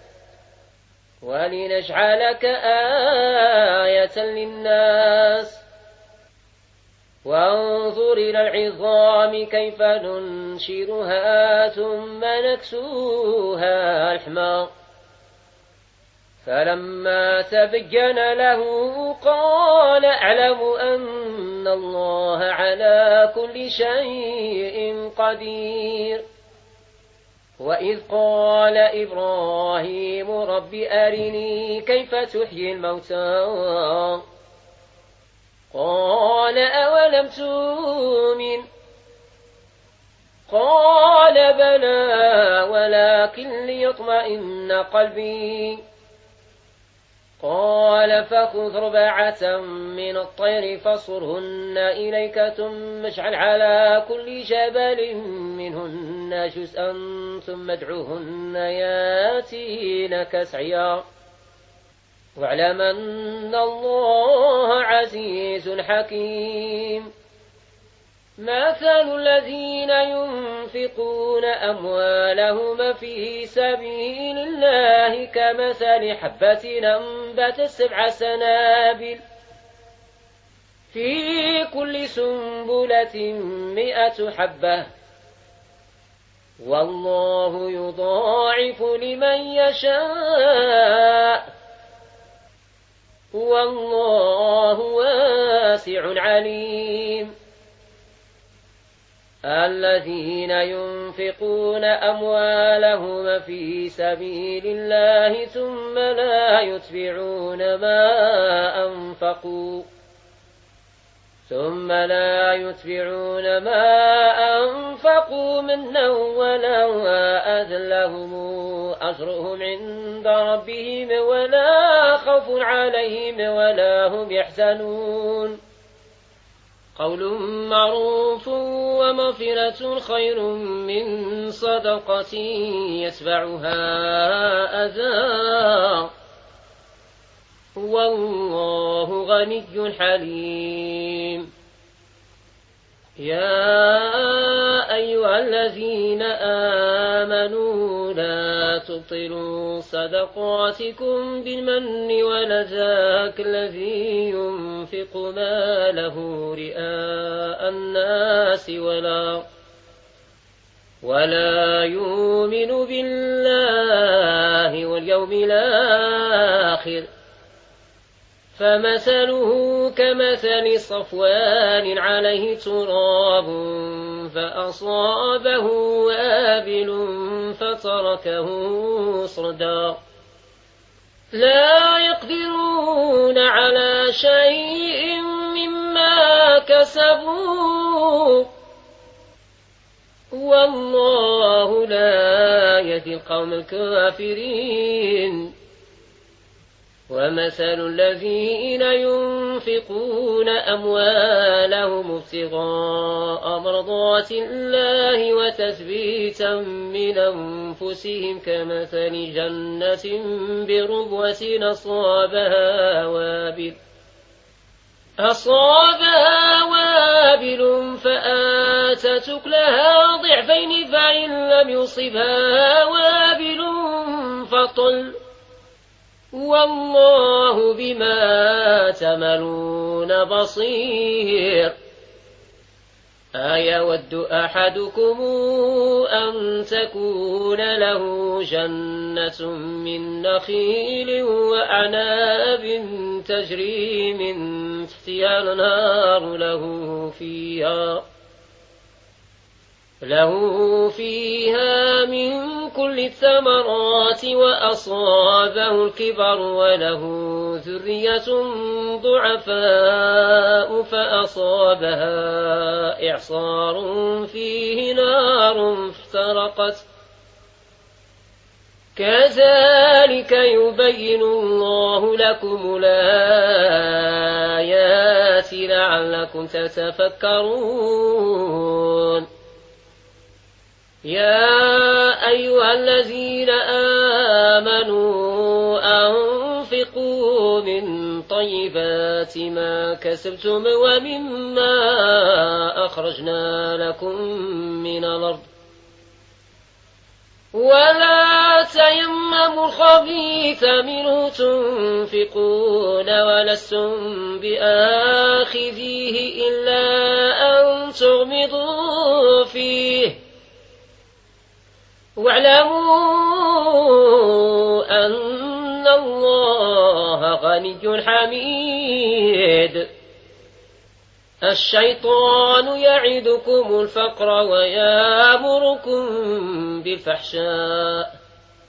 ولنجعلك آية للناس وانظر إلى العظام كيف ننشرها ثم نكسوها لحما. فلما تبين له قال أعلم أن الله على كل شيء قدير. وإذ قال إبراهيم رب أرني كيف تحيي الموتى قال أولم تؤمن قال بلى ولكن ليطمئن قلبي. قال فخذ 4 من الطير فصرهن إليك ثم اجعل على كل جبل منهن جزءا ثم ادعوهن ياتينك سعيا واعلم أن الله عزيز حكيم. مثل الذين ينفقون أموالهم في سبيل الله كمثل حبة أنبتت 7 سنابل في كل سنبلة 100 حبة والله يضاعف لمن يشاء والله واسع عليم. الذين ينفقون أموالهم في سبيل الله ثم لا يتبعون ما أنفقوا منا ولا أذى لهم أجرهم عند ربهم ولا خوف عليهم ولا هم يحزنون. قول معروف ومغفرة خير من صدقة يتبعها أذى والله غني حليم. يا أيها الذين آمنوا لا تبطلوا صدقاتكم بالمن والأذى كالذي ينفق ماله رئاء الناس ولا يؤمن بالله واليوم الآخر فمثله كمثل صفوان عليه تراب فأصابه وابل فتركه صردا لا يقدرون على شيء مما كسبوا والله لا يهدي القوم الكافرين. ومثل الذين ينفقون أموالهم ابتغاء مرضات الله وتثبيتا من أنفسهم كمثل جنة بربوة أصابها وابل فآتت أكلها ضعفين فإن لم يصبها وابل أطل والله بما تعملون بصير أيود أحدكم أن تكون له جنة من نخيل وأعناب تجري من تحتها الأنهار له فيها من كل الثمرات وأصابه الكبر وله ذرية ضعفاء فأصابها إعصار فيه نار احترقت كذلك يبين الله لكم الآيات لعلكم تتفكرون يا أيها الذين آمنوا أنفقوا من طيبات ما كسبتم ومما أخرجنا لكم من الأرض ولا تيمموا الخبيث منه تنفقون ولستم بآخذيه إلا أن تغمضوا فيه واعلموا أن الله غني حميد الشيطان يعدكم الفقر ويأمركم بالفحشاء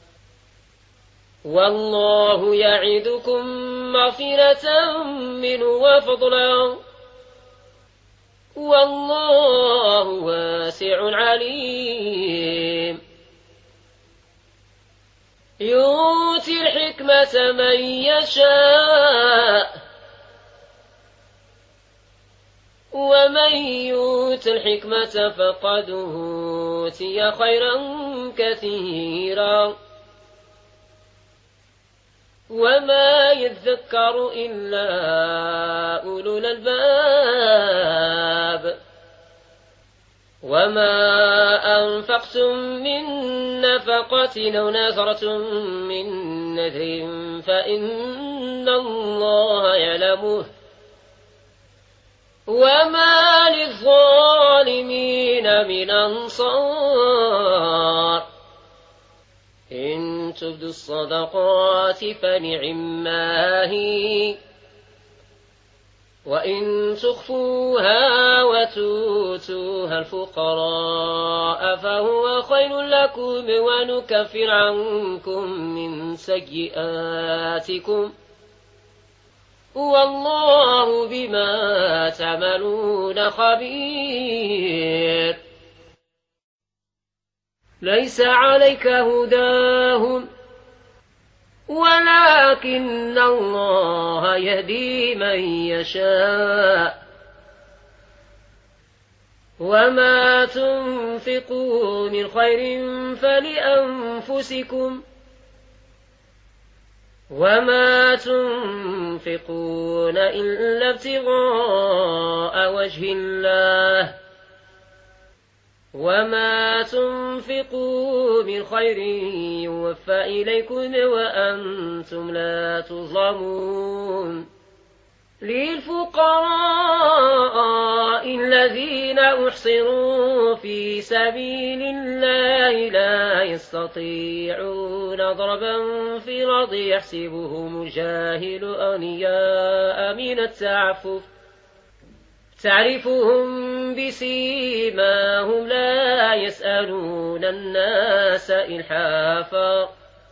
والله يعدكم مغفرة منه وفضلا والله واسع عليم يؤتي الحكمة من يشاء ومن يؤت الحكمة فقد أوتي خيرا كثيرا وما يذكر إلا أولو الألباب وما أنفقتم من نفقة أو نذرة من نذر فإن الله يعلمه وما للظالمين من أنصار إن تبدوا الصدقات فنعما هي وإن تخفوها وتؤتوها الفقراء فهو خير لكم ونكفر عنكم من سيئاتكم والله بما تعملون خبير ليس عليك هداهم ولكن الله يهدي من يشاء وما تنفقوا من خير فلأنفسكم وما تنفقون إلا ابتغاء وجه الله وما تنفقوا من خير يوفى إليكم وأنتم لا تظلمون للفقراء الذين أحصروا في سبيل الله لا يستطيعون ضربا في الأرض يحسبهم الجاهل أغنياء من التعفف تعرفهم بسيماهم لا يسألون الناس إلحافا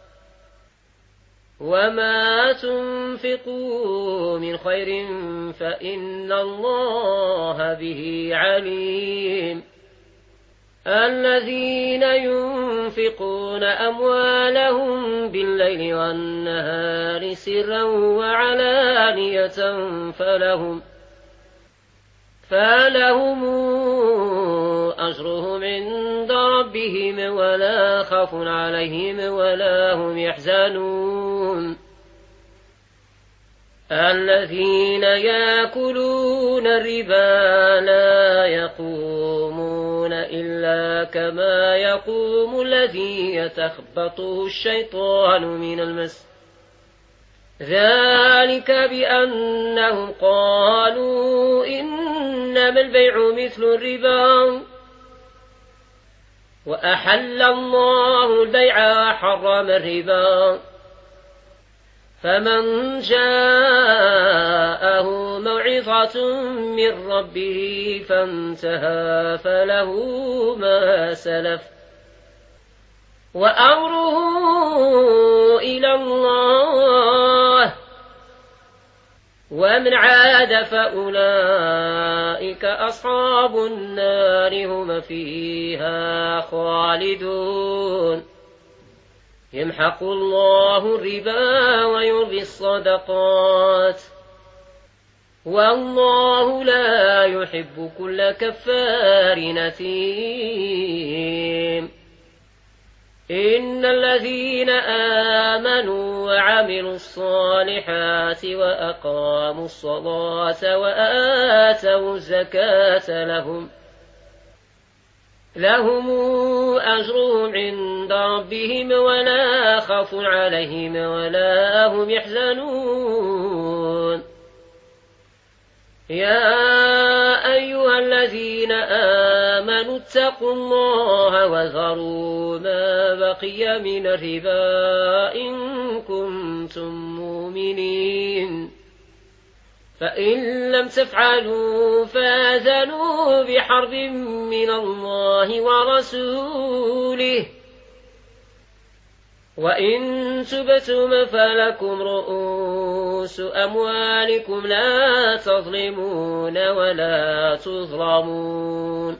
وما تنفقوا من خير فإن الله به عليم الذين ينفقون أموالهم بالليل والنهار سرا وعلانية فلهم أجرهم عند ربهم ولا خوف عليهم ولا هم يحزنون الذين يأكلون الربا لا يقومون إلا كما يقوم الذي يتخبطه الشيطان من المس، ذلك بأنهم قالوا إنما البيع مثل الربا وأحل الله البيع وحرم الربا. فمن جاءه موعظة من ربه فانتهى فله ما سلف وأمره إلى الله، ومن عاد فأولئك أصحاب النار هم فيها خالدون. يمحق الله الربا ويربي الصدقات، والله لا يحب كل كفار أثيم. إن الذين آمنوا وعملوا الصالحات وأقاموا الصلاة وآتوا الزكاة لهم أجرهم عند ربهم ولا خوف عليهم ولا هم يحزنون. يا أيها الذين آمنوا اتقوا الله وذروا ما بقي من الربا إن كنتم مؤمنين، فإن لم تفعلوا فآذنوا بحرب من الله ورسوله، وإن تبتم فلكم رؤوس أموالكم لا تظلمون ولا تظلمون.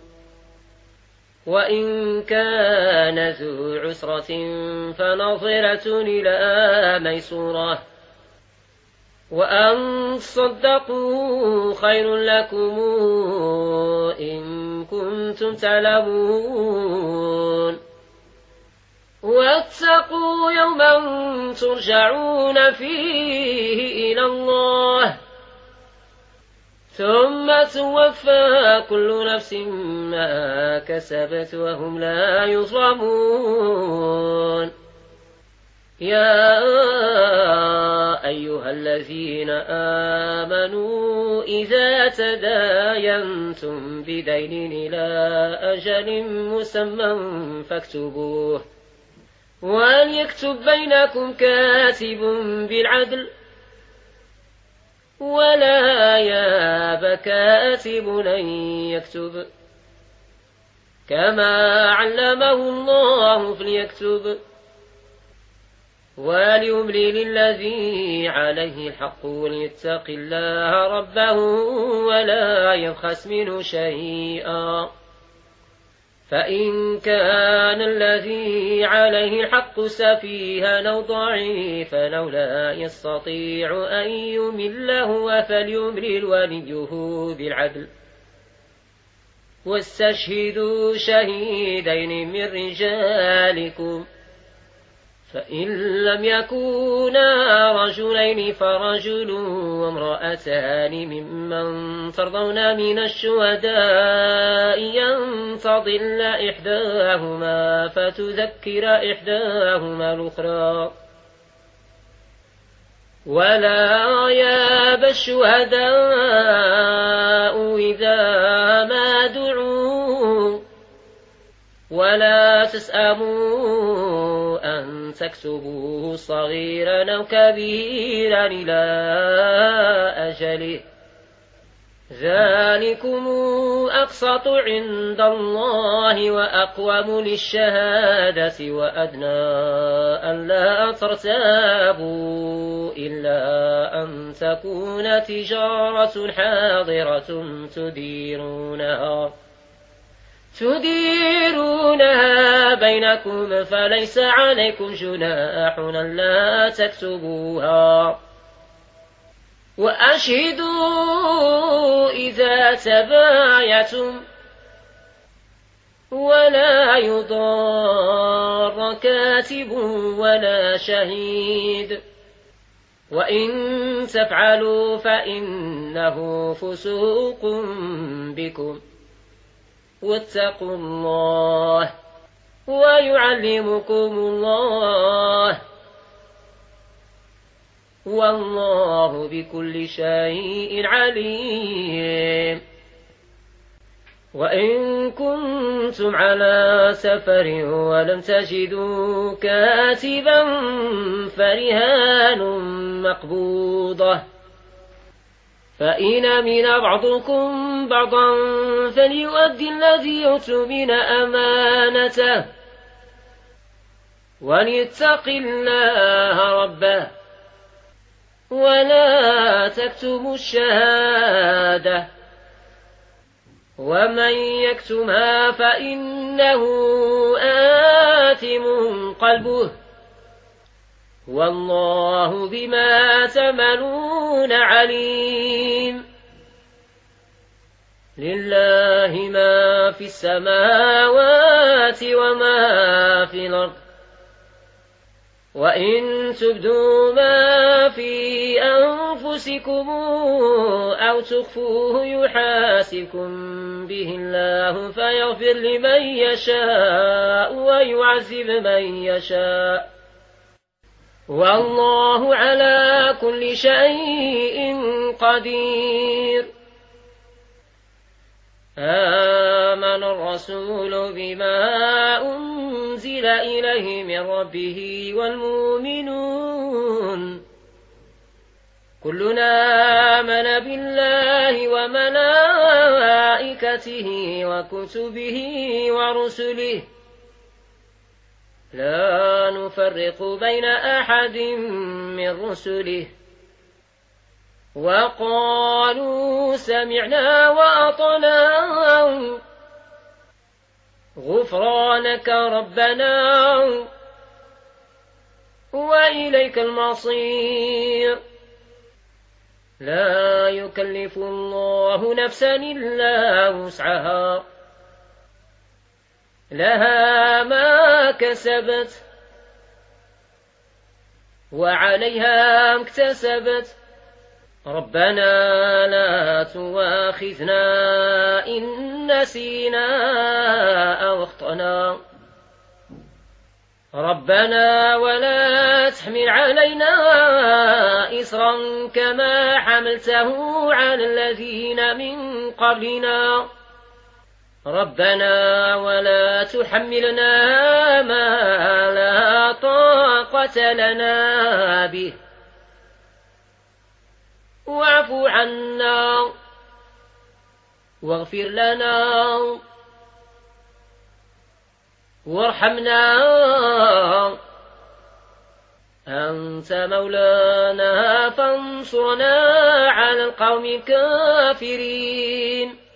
وإن كان ذو عسرة فنظرة إلى ميسورة، وأن تصدقوا خير لكم إن كنتم تعلمون. واتقوا يوما ترجعون فيه إلى الله ثم توفى كل نفس ما كسبت وهم لا يظلمون. يا أيها الذين آمنوا إذا تداينتم بدين إلى أجل مسمى فاكتبوه، وليكتب بينكم كاتب بالعدل ولا ياب كاتب أن يكتب كما علمه الله فليكتب، وليملل الذي عليه الحق وليتق الله ربه ولا يبخس منه شيئا. فإن كان الذي عليه الحق سفيها أو ضعيفا أو لا يستطيع أن يمله فليملل وليه بالعدل، واستشهدوا شهيدين من رجالكم، فإن لم يكونا رجلين فرجل وامرأتان ممن ترضون من الشهداء أن تضل إحداهما فتذكر إحداهما الأخرى، ولا ياب الشهداء إذا ما دعوا، ولا تسأموا أن تكتبوه صغيرا أو كبيرا إلى أجله، ذلكم أقسط عند الله وأقوم للشهادة وأدنى ألا ترتابوا إلا أن تكون تجارة حاضرة تديرونها بينكم فليس عليكم جناح ألا تكتبوها، وأشهدوا إذا تبايعتم، ولا يضار كاتب ولا شهيد، وإن تفعلوا فإنه فسوق بكم، واتقوا الله ويعلمكم الله والله بكل شيء عليم. وإن كنتم على سفر ولم تجدوا كاتبا فرهان مقبوضة، فإن أمن بعضكم بعضا فليؤدي الذي اؤتمن أمانته وليتق الله ربه ولا تكتموا الشهادة ومن يكتمها فإنه آثم قلبه والله بما تعملون عليم. لله ما في السماوات وما في الأرض، وإن تبدوا ما في أنفسكم أو تخفوه يحاسبكم به الله فيغفر لمن يشاء ويعذب من يشاء والله على كل شيء قدير. آمن الرسول بما أنزل إليه من ربه والمؤمنون كلنا آمن بالله وملائكته وكتبه ورسله لا نفرق بين أحد من رسله وقالوا سمعنا وأطعنا غفرانك ربنا وإليك المصير. لا يكلف الله نفسا إلا وسعها لها ما كسبت وعليها ما اكتسبت ربنا لا تؤاخذنا إن نسينا أو أخطأنا ربنا ولا تحمل علينا إصرا كما حملته على الذين من قبلنا ربنا ولا تحملنا ما لا طاقة لنا به واعف عنا واغفر لنا وارحمنا أنت مولانا فانصرنا على القوم الكافرين.